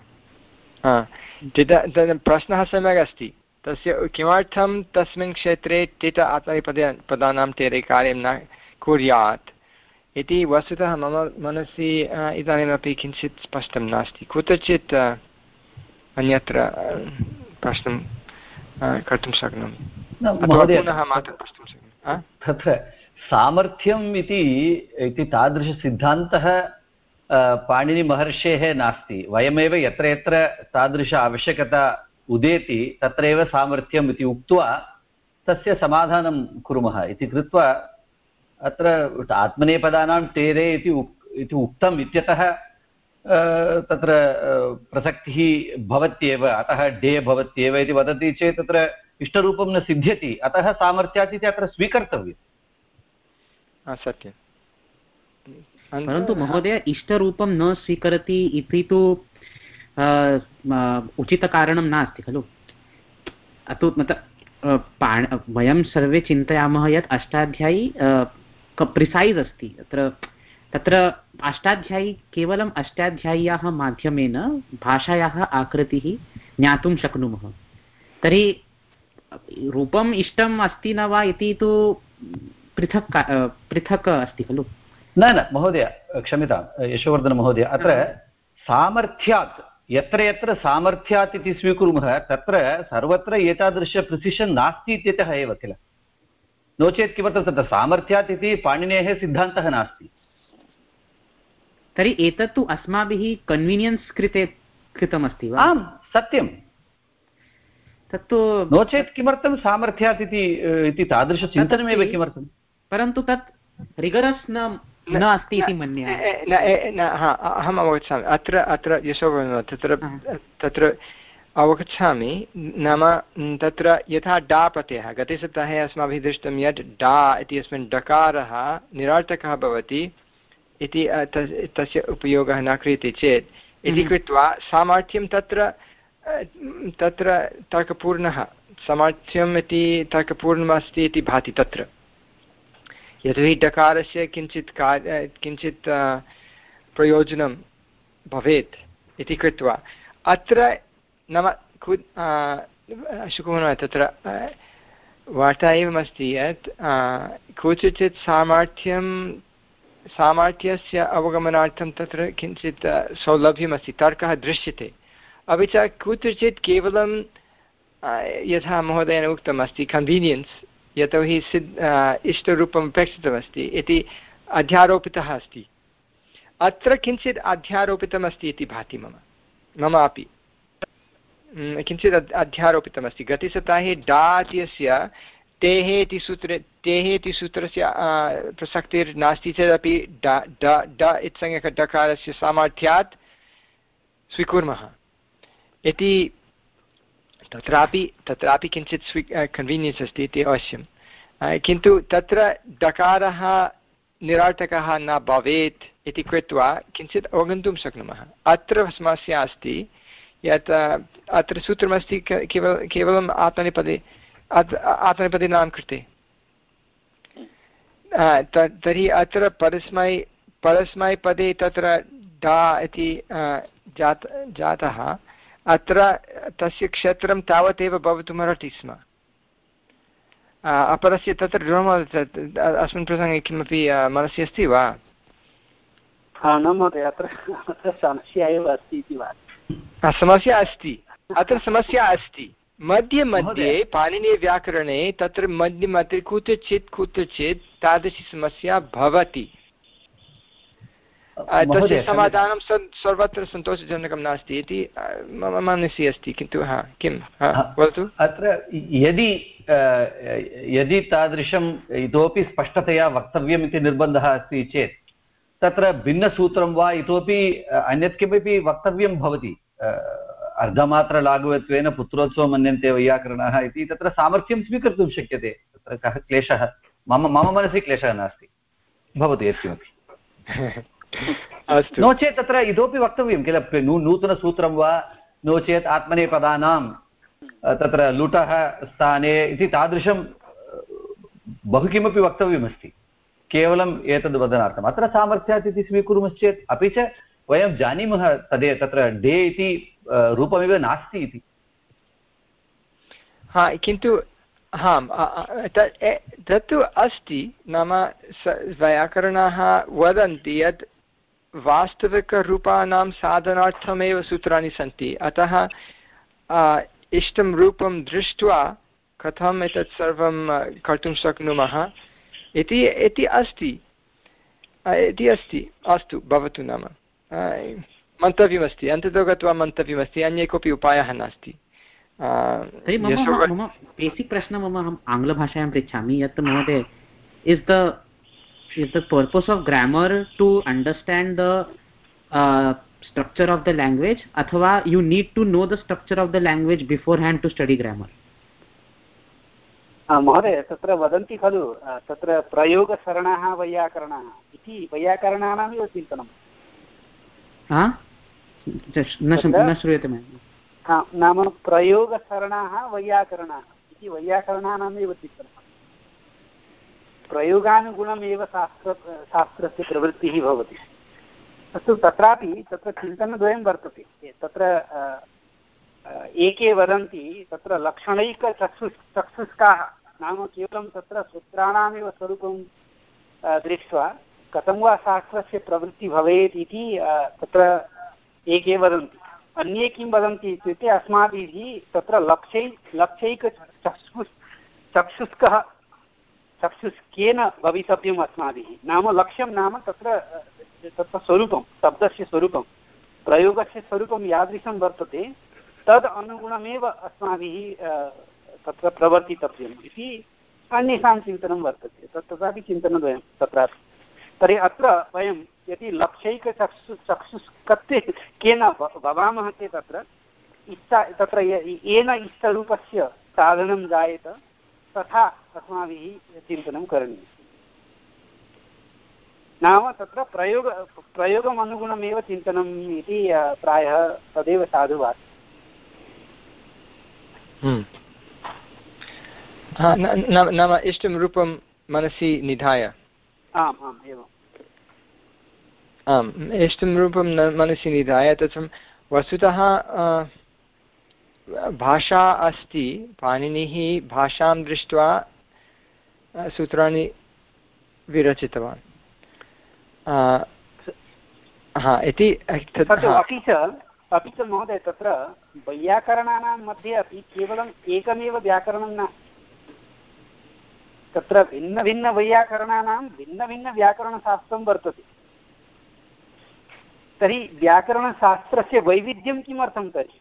प्रश्नः सम्यक् अस्ति तस्य किमर्थं तस्मिन् क्षेत्रे टिट आत्मनेपदे पदानां टेरे कार्यं न कुर्यात् इति वस्तुतः मम मनसि इदानीमपि किञ्चित् स्पष्टं नास्ति कुत्रचित् अन्यत्र प्रश्नं कर्तुं शक्नोमि तत्र सामर्थ्यम् इति तादृशसिद्धान्तः पाणिनिमहर्षेः नास्ति वयमेव यत्र यत्र तादृश आवश्यकता उदेति तत्रैव सामर्थ्यम् इति उक्त्वा तस्य समाधानं कुर्मः इति कृत्वा अत्र आत्मनेपदानां टेरे इति इति उक्तम् इत्यतः तत्र प्रसक्तिः भवत्येव अतः डे भवत्येव इति वदति चेत् तत्र इष्टरूपं न सिद्ध्यति अतः सामर्थ्यात् इति अत्र स्वीकर्तव्यम्। सत्यं परन्तु महोदय इष्टरूपं न स्वीकरोति इति तु उचितकारणं नास्ति खलु। अतु पाण वयं सर्वे चिन्तयामः यत् अष्टाध्यायी प्रिसैस् अस्ति तत्र तत्र अष्टाध्यायी केवलम् अष्टाध्याय्याः माध्यमेन भाषायाः आकृतिः ज्ञातुं शक्नुमः। तर्हि रूपम् इष्टम् अस्ति न वा इति तु पृथक् पृथक् अस्ति खलु। न न महोदय क्षम्यतां यशोवर्धन महोदय अत्र सामर्थ्यात् यत्र यत्र सामर्थ्यात् इति स्वीकुर्मः तत्र सर्वत्र एतादृश प्रिसिशन् नास्ति इत्यतः एव किल नो चेत् किमर्थं तत्र सामर्थ्यात् इति पाणिनेः सिद्धान्तः नास्ति। तर्हि एतत्तु अस्माभिः कन्वीनियन्स् कृते कृतमस्ति वा? आम् सत्यं तत्तु नो चेत् किमर्थं सामर्थ्यात् इति तादृशचिन्तनमेव किमर्थं परन्तु तत् रिगरस् न न अस्ति इति मन्ये अहम् अवगच्छामि। अत्र अत्र यशोवर्धन तत्र तत्र अवगच्छामि। नाम तत्र यथा डा प्रत्ययः गते सप्ताहे अस्माभिः दृष्टं यत् डा इत्यस्मिन् डकारः निरर्थकः भवति इति तस्य उपयोगः न क्रियते चेत् इति कृत्वा सामर्थ्यं तत्र तत्र तर्कपूर्णः सामर्थ्यम् इति तर्कपूर्णम् अस्ति इति भाति तत्र, यतोहि डकारस्य किञ्चित् कार्य किञ्चित् प्रयोजनं भवेत् इति कृत्वा अत्र नाम शुकुमः तत्र वार्ता एवमस्ति यत् कुत्रचित् सामर्थ्यं सामर्थ्यस्य अवगमनार्थं तत्र किञ्चित् सौलभ्यमस्ति, तर्कः दृश्यते, अपि च कुत्रचित् केवलं यथा महोदयेन उक्तम् अस्ति कन्वीनियन्स्, यतोहि सिद्ध इष्टरूपम् अपेक्षितमस्ति इति अध्यारोपितः अस्ति। अत्र किञ्चित् अध्यारोपितमस्ति इति भाति मम मम अपि किञ्चित् अध्यारोपितमस्ति। गतसप्ताहे डा इत्यस्य तेः इति सूत्रे तेः इति सूत्रस्य प्रसक्तिर्नास्ति चेदपि ड ड ड इत्संज्ञकडकारस्य सामर्थ्यात् स्वीकुर्मः इति तत्रापि तत्रापि किञ्चित् स्वी कन्वीनियन्स् अस्ति इति अवश्यं, किन्तु तत्र डकारः निरर्थकः न भवेत् इति कृत्वा किञ्चित् अवगन्तुं शक्नुमः। अत्र समस्या अस्ति यत् अत्र सूत्रमस्ति केवलं केवलम् आत्मनेपदे आत्मनेपदीनां कृते, तर्हि अत्र परस्मै परस्मैपदे तत्र डा इति जात जातः, अत्र तस्य क्षेत्रं तावदेव भवितुमर्हति स्म। अपरस्य तत्र अस्मिन् प्रसङ्गे किमपि मनसि अस्ति वा? न महोदय, अत्र समस्या एव अस्ति इति वा? समस्या अस्ति, अत्र समस्या अस्ति मध्ये मध्ये पाणिनीयव्याकरणे तत्र मध्ये मध्ये कुत्रचित् कुत्रचित् तादृशी समस्या भवति। तस्य समाधानं सर्वत्र सन्तोषजनकं नास्ति इति मम मनसि अस्ति, किन्तु हा किं वदतु। अत्र यदि यदि तादृशम् इतोपि स्पष्टतया वक्तव्यम् इति निर्बन्धः अस्ति चेत् तत्र भिन्नसूत्रं वा इतोपि अन्यत् किमपि वक्तव्यं भवति। अर्धमात्रलाघवत्वेन पुत्रोत्सवं मन्यन्ते वैयाकरणाः इति तत्र सामर्थ्यं स्वीकर्तुं शक्यते, तत्र कः क्लेशः? मम मम मनसि क्लेशः नास्ति, भवतु यत्किमपि। नो चेत् तत्र इतोपि वक्तव्यं किल, नूतनसूत्रं वा नो चेत् आत्मनेपदानां तत्र लुटः स्थाने इति तादृशं बहु किमपि वक्तव्यमस्ति, केवलम् एतद् वदनार्थम्। अत्र सामर्थ्यात् इति स्वीकुर्मश्चेत् अपि च वयं जानीमः तदे तत्र डे इति रूपमेव नास्ति इति। हा किन्तु हां तत्तु अस्ति, नाम वैयाकरणाः वदन्ति यत् वास्तविकरूपाणां साधनार्थमेव सूत्राणि सन्ति, अतः इष्टं रूपं दृष्ट्वा कथम् एतत् सर्वं कर्तुं शक्नुमः इति इति अस्ति इति अस्ति। अस्तु भवतु, नाम मन्तव्यमस्ति, अन्ततो गत्वा मन्तव्यमस्ति, अन्ये कोऽपि उपायः नास्ति। तर्हि मम मम बेसिक् प्रश्नः मम अहम् आङ्ग्लभाषायां पृच्छामि यत् महोदय, is the is the purpose of grammar to understand the structure of the language, अथवा you need to know the structure of the language beforehand to study grammar? महोदय, तत्र वदन्ति खलु तत्र प्रयोगसरणाः वैयाकरणाः इति, वैयाकरणानामेव चिन्तनं न श्रूयते मया। नाम प्रयोगसरणाः वैयाकरणाः इति वैयाकरणानामेव चिन्तनं, प्रयोगानुगुणमेव शास्त्र शास्त्रस्य प्रवृत्तिः भवति। अस्तु, तत्रापि तत्र चिन्तनद्वयं वर्तते। तत्र एके वदन्ति तत्र लक्षणैकचक्षुस् चक्षुष्काः, नाम केवलं तत्र सूत्राणामेव स्वरूपं दृष्ट्वा कथं वा शास्त्रस्य प्रवृत्तिः भवेत् इति तत्र एके वदन्ति। अन्ये किं वदन्ति इत्युक्ते अस्माभिः तत्र लक्ष्यै लक्ष्यैकचक्षुस् चक्षुष्कः चक्षुष्केन भवितव्यम् अस्माभिः। नाम लक्ष्यं नाम तत्र तत्र स्वरूपं, शब्दस्य स्वरूपं, प्रयोगस्य स्वरूपं यादृशं वर्तते तद् अनुगुणमेव अस्माभिः तत्र प्रवर्तितव्यम् इति अन्येषां चिन्तनं वर्तते। तत् तथापि चिन्तनद्वयं तत्रापि। तर्हि अत्र वयं यदि लक्ष्यैकचक्षु चक्षुष्कत्वे केन भवामः चेत् तत्र इष्टा तत्र येन इष्टरूपस्य साधनं जायेत तथा अस्माभिः चिन्तनं करणीयम्। नाम तत्र प्रयोग प्रयोगम् अनुगुणमेव चिन्तनम् इति प्रायः तदेव साधुवाद। नाम इष्टं रूपं मनसि निधाय। आम् आम् एवम् आम् इष्टं रूपं मनसि निधाय तत्र वस्तुतः भाषा अस्ति, पाणिनिः भाषां दृष्ट्वा सूत्राणि विरचितवान् हा इति। अपि च अपि च महोदय तत्र वैयाकरणानां मध्ये अपि केवलम् एकमेव व्याकरणं नास्ति, तत्र भिन्नभिन्नवैयाकरणानां भिन्नभिन्नव्याकरणशास्त्रं वर्तते। तर्हि व्याकरणशास्त्रस्य वैविध्यं किमर्थं तर्हि?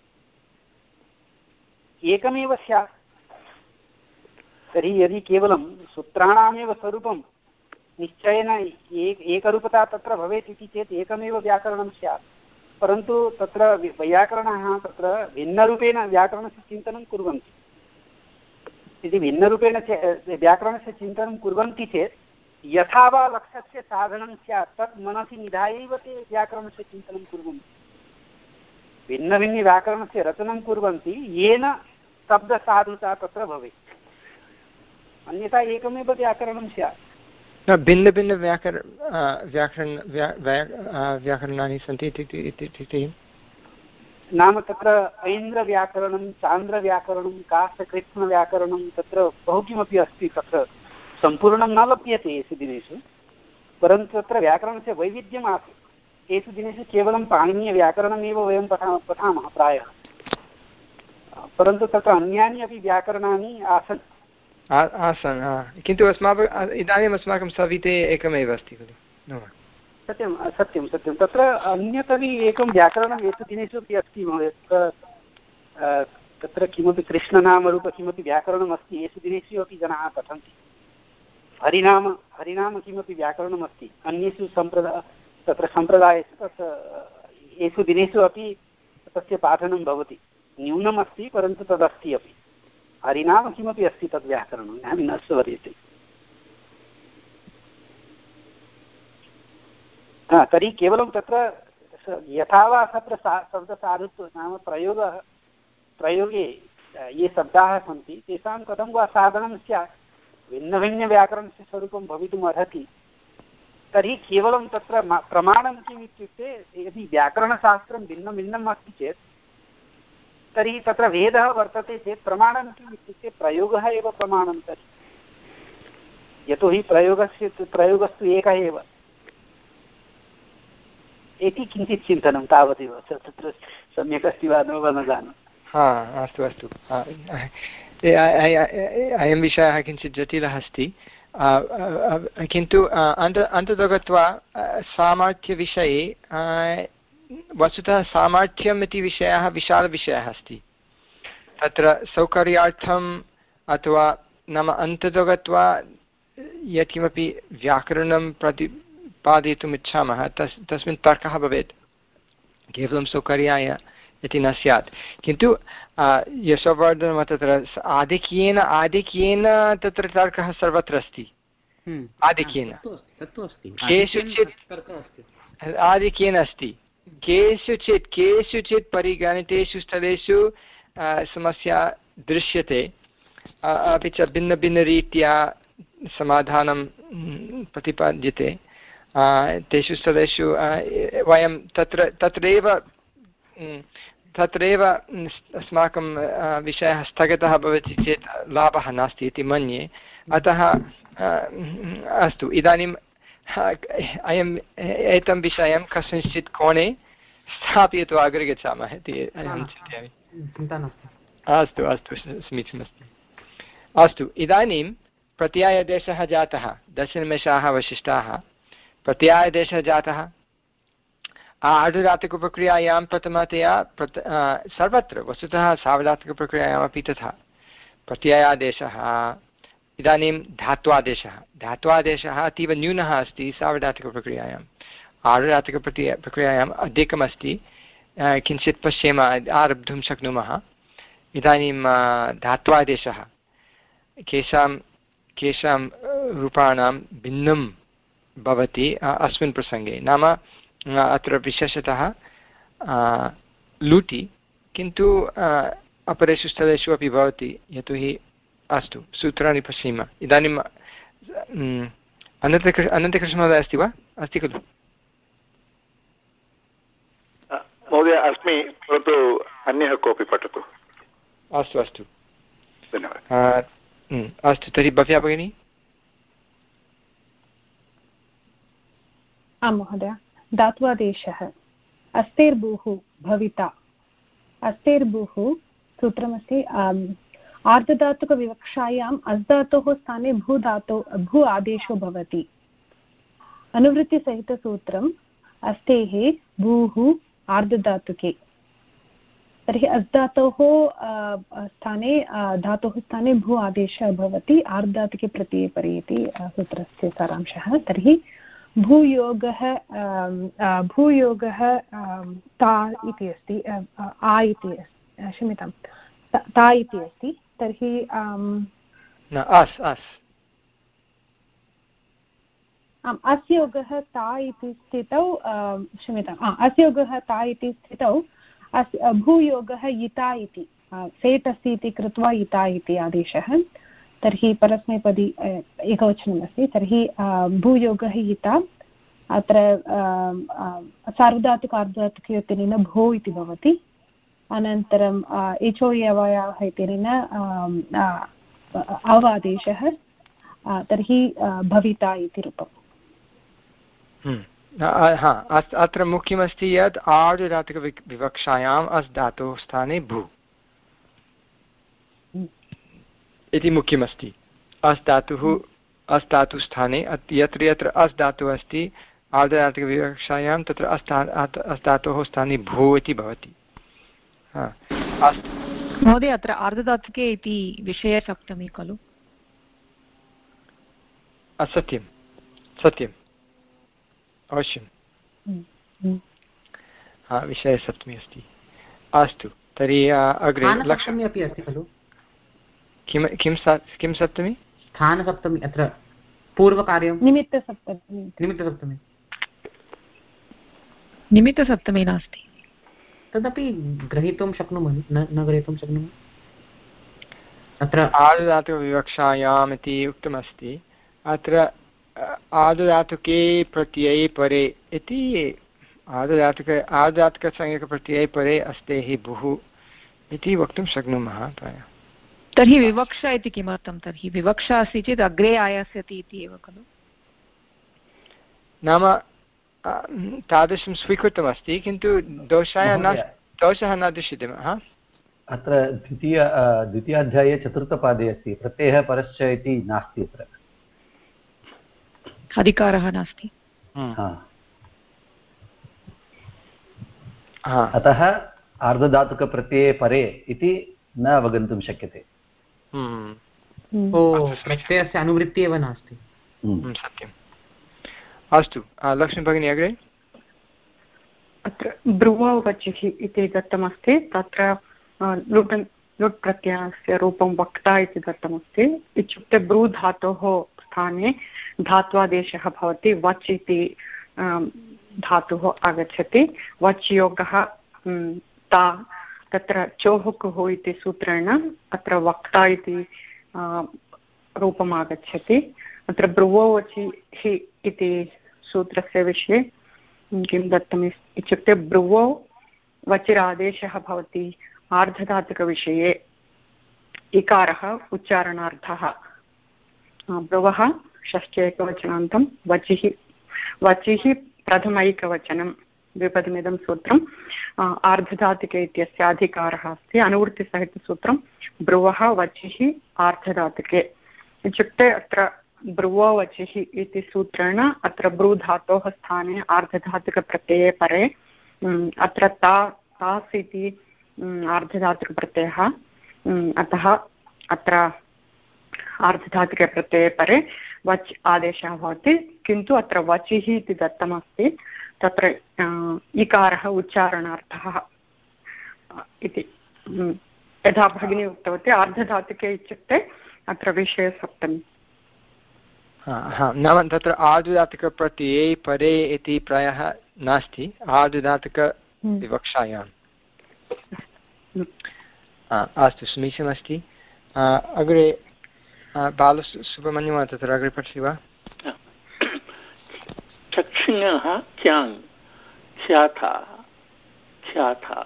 एकमेव स्यात्। तर्हि यदि केवलं सूत्राणामेव स्वरूपं निश्चयेन एक एकरूपता तत्र भवेत् इति चेत् एकमेव व्याकरणं स्यात्, परन्तु तत्र वैयाकरणाः तत्र भिन्नरूपेण व्याकरणस्य चिन्तनं कुर्वन्ति। यदि भिन्नरूपेण व्याकरणस्य चिन्तनं कुर्वन्ति चेत् यथा वा लक्ष्यस्य साधनं स्यात् तत् मनसि निधायैव ते व्याकरणस्य चिन्तनं कुर्वन्ति। भिन्नभिन्नव्याकरणस्य रचनं कुर्वन्ति येन शब्दसाधुता तत्र भवेत्, अन्यथा एकमेव व्याकरणं स्यात्। भिन्नभिन्नव्याकरण व्याकरण व्याकरणानि सन्ति इति नाम तत्र ऐन्द्रव्याकरणं, चान्द्रव्याकरणं, काशकृत्स्नव्याकरणं तत्र बहु किमपि अस्ति, तत्र सम्पूर्णं न लभ्यते एषु दिनेषु, परन्तु तत्र व्याकरणस्य वैविध्यम् आसीत्। एषु दिनेषु केवलं पाणिनीयव्याकरणमेव वयं पठा पठामः प्रायः, परन्तु तत्र अन्यानि अपि व्याकरणानि आसन् आसन् किन्तु अस्माभिः इदानीम् अस्माकं सविधे एकमेव अस्ति खलु। सत्यं सत्यं सत्यं तत्र अन्यतरं एकं व्याकरणम् एषु दिनेषु अपि अस्ति महोदय। तत्र किमपि कृष्णनामरूप किमपि व्याकरणम् अस्ति, एषु दिनेषु अपि जनाः पठन्ति। हरिनाम हरिनाम किमपि व्याकरणम् अस्ति अन्येषु सम्प्रदाय तत्र सम्प्रदायेषु तत् एषु दिनेषु अपि तस्य पाठनं भवति। न्यूनम् अस्ति परन्तु तदस्ति अपि। हरिनाम किमपि अस्ति तद् व्याकरणं ज्ञानं न स्मर्यते। हा तर्हि केवलं तत्र यथा वा तत्र शब्दसाधुत्व नाम प्रयोगः प्रयोगे ये शब्दाः सन्ति तेषां कथं वा साधनं स्यात्, भिन्नभिन्नव्याकरणस्य स्वरूपं भवितुम् अर्हति। तर्हि केवलं तत्र प्रमाणं किम् इत्युक्ते यदि व्याकरणशास्त्रं भिन्नं भिन्नम् अस्ति चेत् तर्हि तत्र भेदः वर्तते चेत् प्रमाणं किम् इत्युक्ते प्रयोगः एव प्रमाणं। तर्हि यतोहि प्रयोगस्य प्रयोगस्तु एकः एव इति किञ्चित् चिन्तनं तावदेव। तत्र सम्यक् अस्ति वा न वा न जाने। हा अस्तु अस्तु अयं विषयः किञ्चित् जटिलः अस्ति, किन्तु अन्त अन्ततो गत्वा सामर्थ्यविषये वस्तुतः सामर्थ्यम् इति विषयः विशालविषयः अस्ति। तत्र सौकर्यार्थम् अथवा नाम अन्ततो गत्वा यत्किमपि व्याकरणं प्रतिपादयितुम् इच्छामः तस् तस्मिन् तर्कः भवेत्, केवलं सौकर्याय इति न स्यात्। किन्तु यशोवर्धनं तत्र आधिक्येन आधिक्येन तत्र तर्कः सर्वत्र अस्ति। आधिक्येन केषुचित् आधिक्येन अस्ति, केषुचित् केषुचित् परिगणितेषु स्थलेषु समस्या दृश्यते, अपि च भिन्नभिन्नरीत्या समाधानं प्रतिपाद्यते। तेषु स्थलेषु वयं तत्र तत्रैव तत्रैव अस्माकं विषयः स्थगितः भवति चेत् लाभः नास्ति इति मन्ये। अतः अस्तु इदानीम् अयम् एतं विषयं कस्मिंश्चित् कोणे स्थापयित्वा अग्रे गच्छामः इति अहं चिन्तयामि। चिन्ता नास्ति। अस्तु अस्तु समीचीनमस्ति। अस्तु इदानीं प्रत्ययादेशः जातः, दशनिमेषाः अवशिष्टाः। प्रत्ययादेशः जातः आर्धधातुकप्रक्रियायां प्रथमतया प्रत सर्वत्र वस्तुतः सार्वधातुकप्रक्रियायामपि तथा प्रत्ययादेशः। इदानीं धात्वादेशः धात्वादेशः अतीव न्यूनः अस्ति सार्वधातुकप्रक्रियायाम्। आर्धधातुकप्रक्रिया प्रक्रियायाम् अधिकमस्ति, किञ्चित् पश्येम आरब्धुं शक्नुमः। इदानीं धात्वादेशः केषां केषां रूपाणां भिन्नं भवति अस्मिन् प्रसङ्गे, नाम अत्र विशेषतः लुटि, किन्तु अपरेषु स्थलेषु अपि भवति, यतोहि अस्तु सूत्राणि पश्येम। इदानीम् अनन्तकृ अनन्तकृष्णमहोदय अस्ति वा? अस्ति खलु महोदय? अस्मि, परन्तु अन्यः कोऽपि पठतु। अस्तु अस्तु धन्यवादः। अस्तु तर्हि भव्या भगिनी। आं महोदय, धात्वादेशः अस्तेर्भूः भविता। अस्तेर्भूः सूत्रमस्ति आर्धधातुकविवक्षायाम् अस् धातोः स्थाने भू धातो भू आदेशो भवति। अनुवृत्तिसहितसूत्रम् अस्तेः भूः आर्धधातुके। तर्हि अस् धातोः स्थाने धातोः स्थाने भू आदेशः भवति आर्धधातुके प्रत्यये परे इति सूत्रस्य सारांशः। तर्हि भूयोगः भूयोगः ता इति अस्ति, आ इति क्षम्यतां ता इति अस्ति। तर्हि अस् अस् आम् अस्य योगः ता इति स्थितौ क्षम्यताम् अस्य योगः ता इति स्थितौ अस् भूयोगः यिता इति सेट् अस्ति इति कृत्वा यिता इति आदेशः। तर्हि परस्मैपदी एकवचनमस्ति। तर्हि भूयोगः यिता अत्र सार्वधातुक अर्धधातुकयोः भो इति भवति। अनन्तरम् एचो यवयाः इत्यनेन अवादेशः, तर्हि भविता इति रूपम्। अत्र मुख्यमस्ति यत् आर्धधातुकविवक्षायाम् अस् धातोः स्थाने भू इति मुख्यमस्ति। अस् धातुः अस् धातुस्थाने यत्र यत्र अस् धातुः अस्ति आर्धधातुकविवक्षायां तत्र अस् अस् धातोः स्थाने भू इति भवति। महोदय अत्र आर्धधातुके इति विषयसप्तमी खलु? सत्यं सत्यम् अवश्यं विषयसप्तमी अस्ति। अस्तु तर्हि अग्रे लक्ष्मी अपि अस्ति खलु? किं किं किं सप्तमी? स्थानसप्तमी अत्र पूर्वकार्यं निमित्तसप्तमी। निमित्तसप्तमी निमित्तसप्तमी नास्ति, तदपि ग्रहीतुं शक्नुमः न न ग्रहीतुं शक्नुमः। अत्र आर्धधातुकविवक्षायाम् इति उक्तमस्ति। अत्र आर्धधातुके प्रत्यये परे इति आर्धधातुक आर्धधातुकसंज्ञकप्रत्यये परे अस्तेः भुः इति वक्तुं शक्नुमः प्रायः। तर्हि विवक्षा इति किमर्थं? तर्हि विवक्षा अस्ति चेत् अग्रे आयास्यति इति एव खलु? नाम तादृशं स्वीकृतमस्ति, किन्तु दोषाय न दोषः न दृश्यते। हा अत्र द्वितीय द्वितीयाध्याये चतुर्थपादे अस्ति प्रत्ययः परश्च इति नास्ति, अत्र अधिकारः नास्ति। अतः आर्धधातुकप्रत्यये परे इति न अवगन्तुं शक्यते। प्रत्ययस्य अनुवृत्तिः एव नास्ति। सत्यम्। अस्तु लक्ष्मी भगिनी अग्रे। अत्र ब्रुववचिः इति दत्तमस्ति। तत्र लुट् लुट् प्रत्ययस्य रूपं वक्ता इति दत्तमस्ति। इत्युक्ते ब्रू धातोः स्थाने धात्वादेशः भवति, वच् इति धातुः आगच्छति। वच् योगः ता, तत्र चोः कुः इति सूत्रेण अत्र वक्ता इति रूपम् आगच्छति। अत्र ब्रुवोवचिः इति सूत्रस्य विषये किं दत्तम् इत्युक्ते ब्रुवो वचिरादेशः भवति आर्धधातुकविषये। इकारः उच्चारणार्थः। ब्रुवः षष्ठे एकवचनान्तं, वचिः वचिः प्रथमैकवचनं। द्विपदमिदं सूत्रम् आर्धधातुके इत्यस्य अधिकारः अस्ति। अनुवृत्तिसहितसूत्रं ब्रुवः वचिः आर्धधातुके इत्युक्ते अत्र ब्रुवो वचिः इति सूत्रेण अत्र ब्रू धातोः स्थाने आर्धधातुकप्रत्यये परे अत्र ता तास् इति आर्धधातुकप्रत्ययः, अतः अत्र आर्धधातुकप्रत्यये परे वच् आदेशः भवति। किन्तु अत्र वचिः इति दत्तमस्ति, तत्र इकारः उच्चारणार्थः इति यथा भगिनी उक्तवती आर्धधातुके इत्युक्ते अत्र विषयसप्तमी। नाम तत्र आर्धधातुकप्रत्यये परे इति प्रायः नास्ति आर्धधातुकविवक्षायाम्। अस्तु समीचीनमस्ति। अग्रे बालसुब्रह्मण्यं तत्र अग्रे पठति वा? चक्षुङः ख्याङ् ख्याथा ख्याथा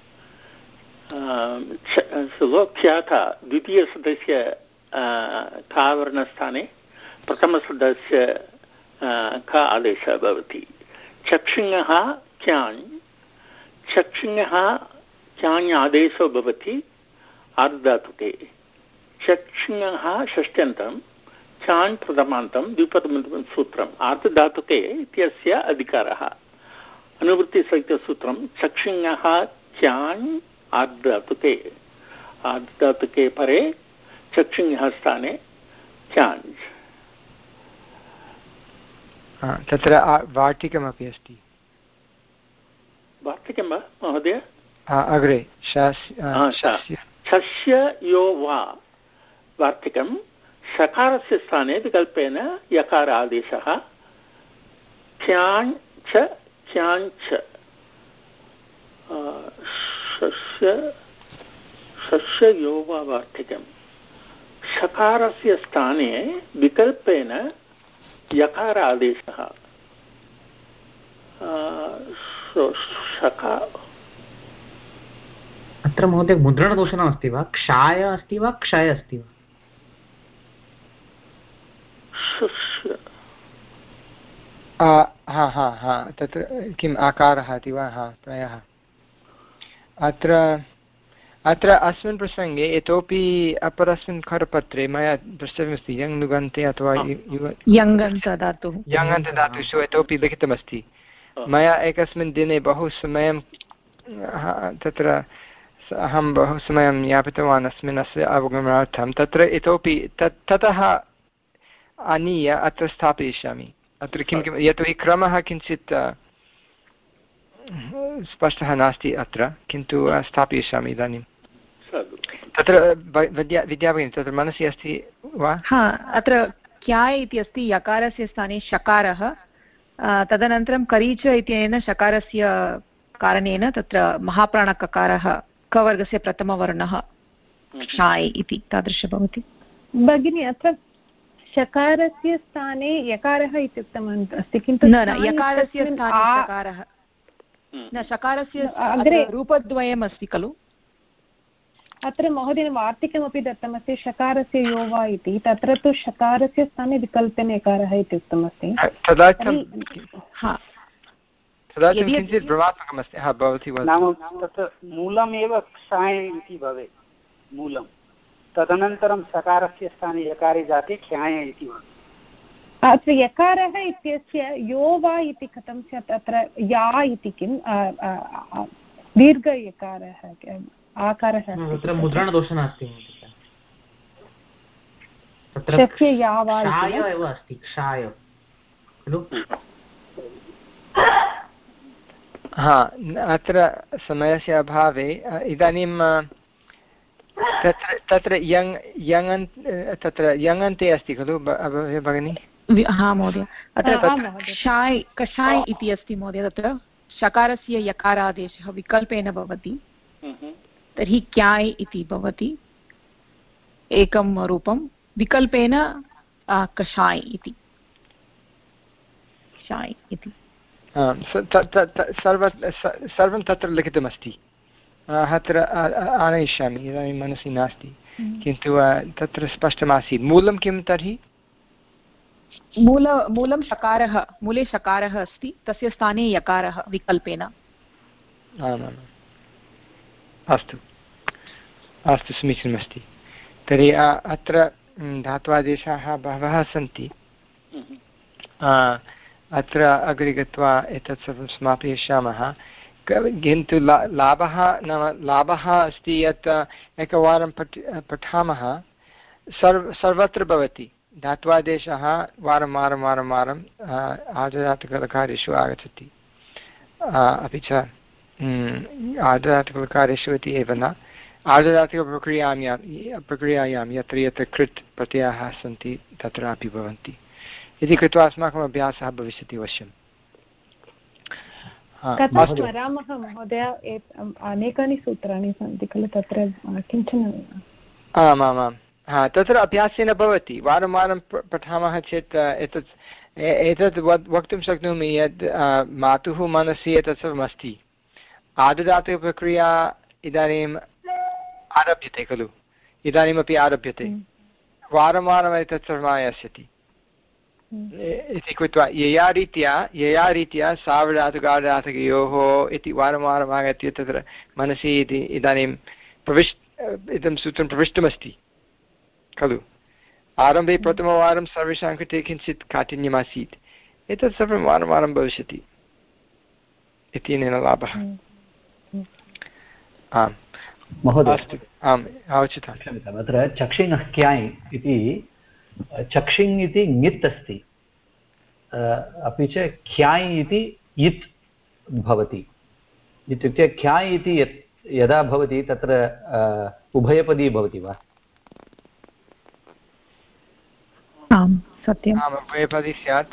ख्याथा द्वितीयसदस्य खावर्णस्थाने प्रथमसदस्य ख आदेशः भवति। चक्षुङः ख्याङ् चक्षुङः ख्याङ् आदेशो भवति आर्धधातुके। चक्षुङः षष्ट्यन्तं ख्यान् प्रथमान्तं द्विपदं सूत्रम् आर्धधातुके इत्यस्य अधिकारः। अनुवृत्तिसहितसूत्रं चक्षुङः ख्यान् आर्धधातुके आर्धधातुके परे चक्षुङः स्थाने ख्यान्। तत्र वार्तिकमपि अस्ति। वार्तिकं वा महोदय? अग्रे शस्य यो वा वार्तिकं सकारस्य स्थाने विकल्पेन यकार आदेशः ख्यान् च ख्यान् च शस्य शस्य यो वा वार्तिकं सकारस्य स्थाने विकल्पेन यकार आदेशः अत्र महोदय मुद्रणदोषणमस्ति वा? क्षाय अस्ति वा क्षय अस्ति वा? हा हा हा तत्र किम् आकारः इति वा? हा प्रायः अत्र अत्र अस्मिन् प्रसङ्गे इतोपि अपरस्मिन् करपत्रे मया दृष्टव्यमस्ति यङ् नुगन्ते अथवा यङन्तधातुः यङन्तधातुषु इतोपि लिखितमस्ति। मया एकस्मिन् दिने बहु समयं तत्र अहं बहु समयं यापितवान् अस्मिन् अस्य अवगमनार्थं। तत्र इतोपि तत् ततः आनीय अत्र स्थापयिष्यामि। अत्र किं किं यतोहि क्रमः किञ्चित् स्पष्टः नास्ति अत्र, किन्तु स्थापयिष्यामि इदानीं। तत्र विद्या विद्याभगिनी तत्र मनसि अस्ति वा? हा, अत्र क्याय् इति अस्ति यकारस्य स्थाने शकारः, तदनन्तरं करीच इत्यनेन शकारस्य कारणेन तत्र महाप्राणककारः कवर्गस्य प्रथमवर्णः क्षाय् इति तादृश भवति। भगिनी अत्र शकारस्य स्थाने यकारः इत्युक्तम् अस्ति, किन्तु न न यकारस्य स्थाने शकारः न, शकारस्य अग्रे रूपद्वयम् अस्ति खलु। अत्र महोदय वार्तिकमपि दत्तमस्ति शकारस्य यो वा इति, तत्र तु शकारस्य स्थाने विकल्पेन यकारः इति उक्तमस्ति। तत्र मूलमेव क्षाय इति भवेत् मूलं, तदनन्तरं सकारस्य स्थाने यकारे जाते ख्याय इति भवति। अत्र यकारः इत्यस्य यो वा इति कथं स्यात्? अत्र या इति किं दीर्घयकारः आकारः तत्र मुद्रणदोषः नास्ति। तत्र या वा एव अस्ति क्षाय खलु। हा, अत्र समयस्य अभावे इदानीं तत्र तत्र यङ् यङन् तत्र यङन्ते अस्ति खलु भगिनी? हा महोदय, अत्र क्षाय् कषाय् इति अस्ति महोदय। तत्र शकारस्य यकारादेशः विकल्पेन भवति, तर्हि क्याय् इति भवति एकं रूपं, विकल्पेन कषाय् इति क्षाय् इति सर्वं तत्र लिखितमस्ति। अत्र आनयिष्यामि, इदानीं मनसि नास्ति, किन्तु तत्र स्पष्टमासीत्। मूलं किं तर्हि? मूल मूलं शकारः, मूले शकारः अस्ति, तस्य स्थाने यकारः विकल्पेन। आमाम्, अस्तु अस्तु समीचीनमस्ति। तर्हि अत्र धात्वादेशाः बहवः सन्ति। अत्र अग्रे गत्वा एतत् सर्वं समापयिष्यामः। किन्तु ला लाभः नाम लाभः अस्ति यत् एकवारं पठ पठामः सर्व सर्वत्र भवति। धात्वादेशः वारं वारं वारं वारं आर्धधातुकलकारेषु आगच्छति। अपि च आर्धधातुककार्येषु इति एव न आर्धधातुकप्रक्रियायां प्रक्रियायां यत्र यत्र कृत् प्रत्ययाः सन्ति तत्रापि भवन्ति इति कृत्वा अस्माकम् अभ्यासः भविष्यति अवश्यम्। वदामः महोदय अनेकानि सूत्राणि सन्ति खलु तत्र किञ्चन आमामां हा तत्र अभ्यासेन भवति वारं वारं पठामः चेत् एतत् एतत् वक्तुं शक्नोमि यद् मातुः मनसि एतत् सर्वमस्ति आर्धधातुकप्रक्रिया इदानीम् आरभ्यते खलु इदानीमपि आरभ्यते वारं वारम् एतत् सर्वम् आयास्यति इति कृत्वा यया रीत्या यया रीत्या सार्वधातुकार्धधातुकयोः इति वारं वारम् आगत्य तत्र मनसि इति इदानीं प्रविष्ट इदं सूत्रं प्रविष्टमस्ति खलु आरम्भे प्रथमवारं सर्वेषां कृते किञ्चित् काठिन्यमासीत् एतत् सर्वं वारं वारं भविष्यति इत्यनेन लाभः। आम् महोदय अस्तु आम् आवश्यकं क्षम्यताम् अत्र चक्षिङः क्याय् इति चक्षिङ् इति ङित् अस्ति अपि च ख्याय् इति इत् भवति इत्युक्ते ख्याय् इति यत् यदा भवति तत्र उभयपदी भवति वा? आम् सत्यम् उभयपदी स्यात्।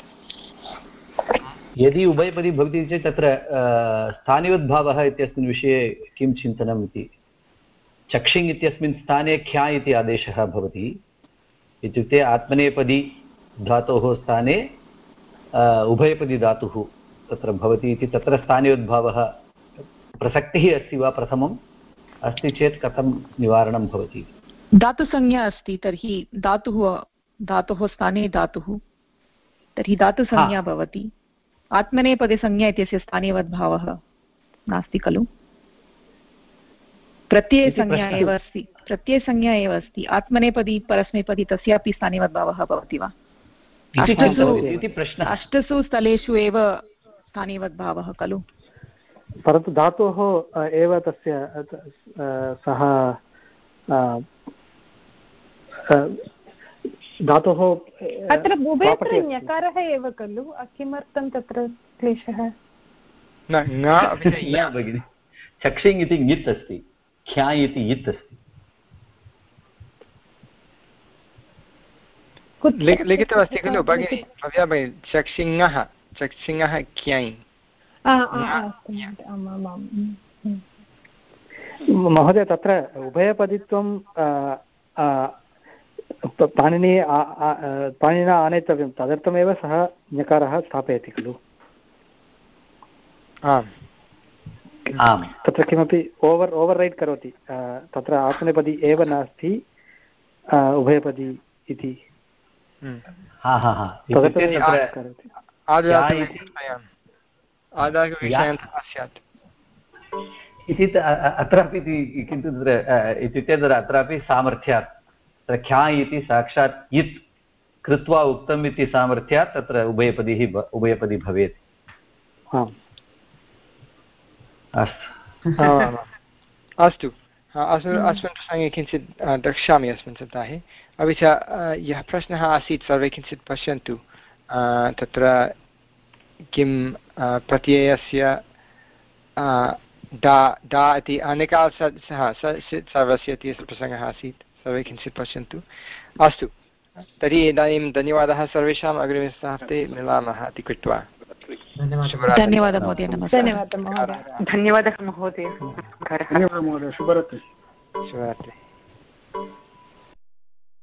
यदि उभयपदी भवति चेत् तत्र स्थानिवद्भावः इत्यस्मिन् विषये किं चिन्तनम् इति चक्षिङ् इत्यस्मिन् स्थाने ख्या इति आदेशः भवति इत्युक्ते आत्मनेपदी धातोः स्थाने उभयपदी धातुः तत्र भवति इति तत्र स्थानिवद्भावः प्रसक्तिः अस्ति वा प्रथमम् अस्ति चेत् कथं निवारणं भवति? धातुसंज्ञा अस्ति तर्हि धातुः धातोः स्थाने धातुः तर्हि धातुसंज्ञा भवति आत्मनेपदे संज्ञा इत्यस्य स्थानीयवद्भावः नास्ति खलु प्रत्ययसंज्ञा एव अस्ति प्रत्ययसंज्ञा एव अस्ति आत्मनेपदी परस्मैपदी तस्यापि स्थानीयवद्भावः भवति वा? अष्टसु स्थलेषु एव स्थानीयवद्भावः खलु परन्तु धातोः एव तस्य सः धातोः अत्र उभयत्र ञकारः एव खलु किमर्थं तत्र क्लेशः? भगिनि चक्षिङ् इति ङित् अस्ति ख्या इति इत् अस्ति लिखितमस्ति खलु भगिनि भव्या भगिनि चक्षिङः चक्षिङः क्याय् महोदय तत्र उभयपदित्वं पाणिनि पाणिनिना आनेतव्यं तदर्थमेव सः ञकारः स्थापयति खलु। आम् तत्र किमपि ओवर् ओवर् रैट् करोति तत्र आत्मनेपदी एव नास्ति उभयपदी इति इति अत्रापि किन्तु तत्र इत्युक्ते तत्र अत्रापि सामर्थ्यात् तत्र ख्या इति साक्षात् इत् कृत्वा उक्तम् इति सामर्थ्यात् तत्र उभयपदी उभयपदी भवेत्। अस्तु अस्तु अस्मिन् प्रसङ्गे किञ्चित् द्रक्ष्यामि अस्मिन् सप्ताहे अपि च यः प्रश्नः आसीत् सर्वे किञ्चित् पश्यन्तु तत्र किं प्रत्ययस्य डा डा इति अनेकाः सः सर्वस्य इति प्रसङ्गः आसीत् सर्वे किञ्चित् पश्यन्तु। अस्तु तर्हि इदानीं धन्यवादः सर्वेषाम् अग्रिमे सप्ताहे मिलामः इति कृत्वा धन्यवादः महोदय धन्यवादः महोदय धन्यवादः महोदय शुभरात्रिः। शुभरात्रिः।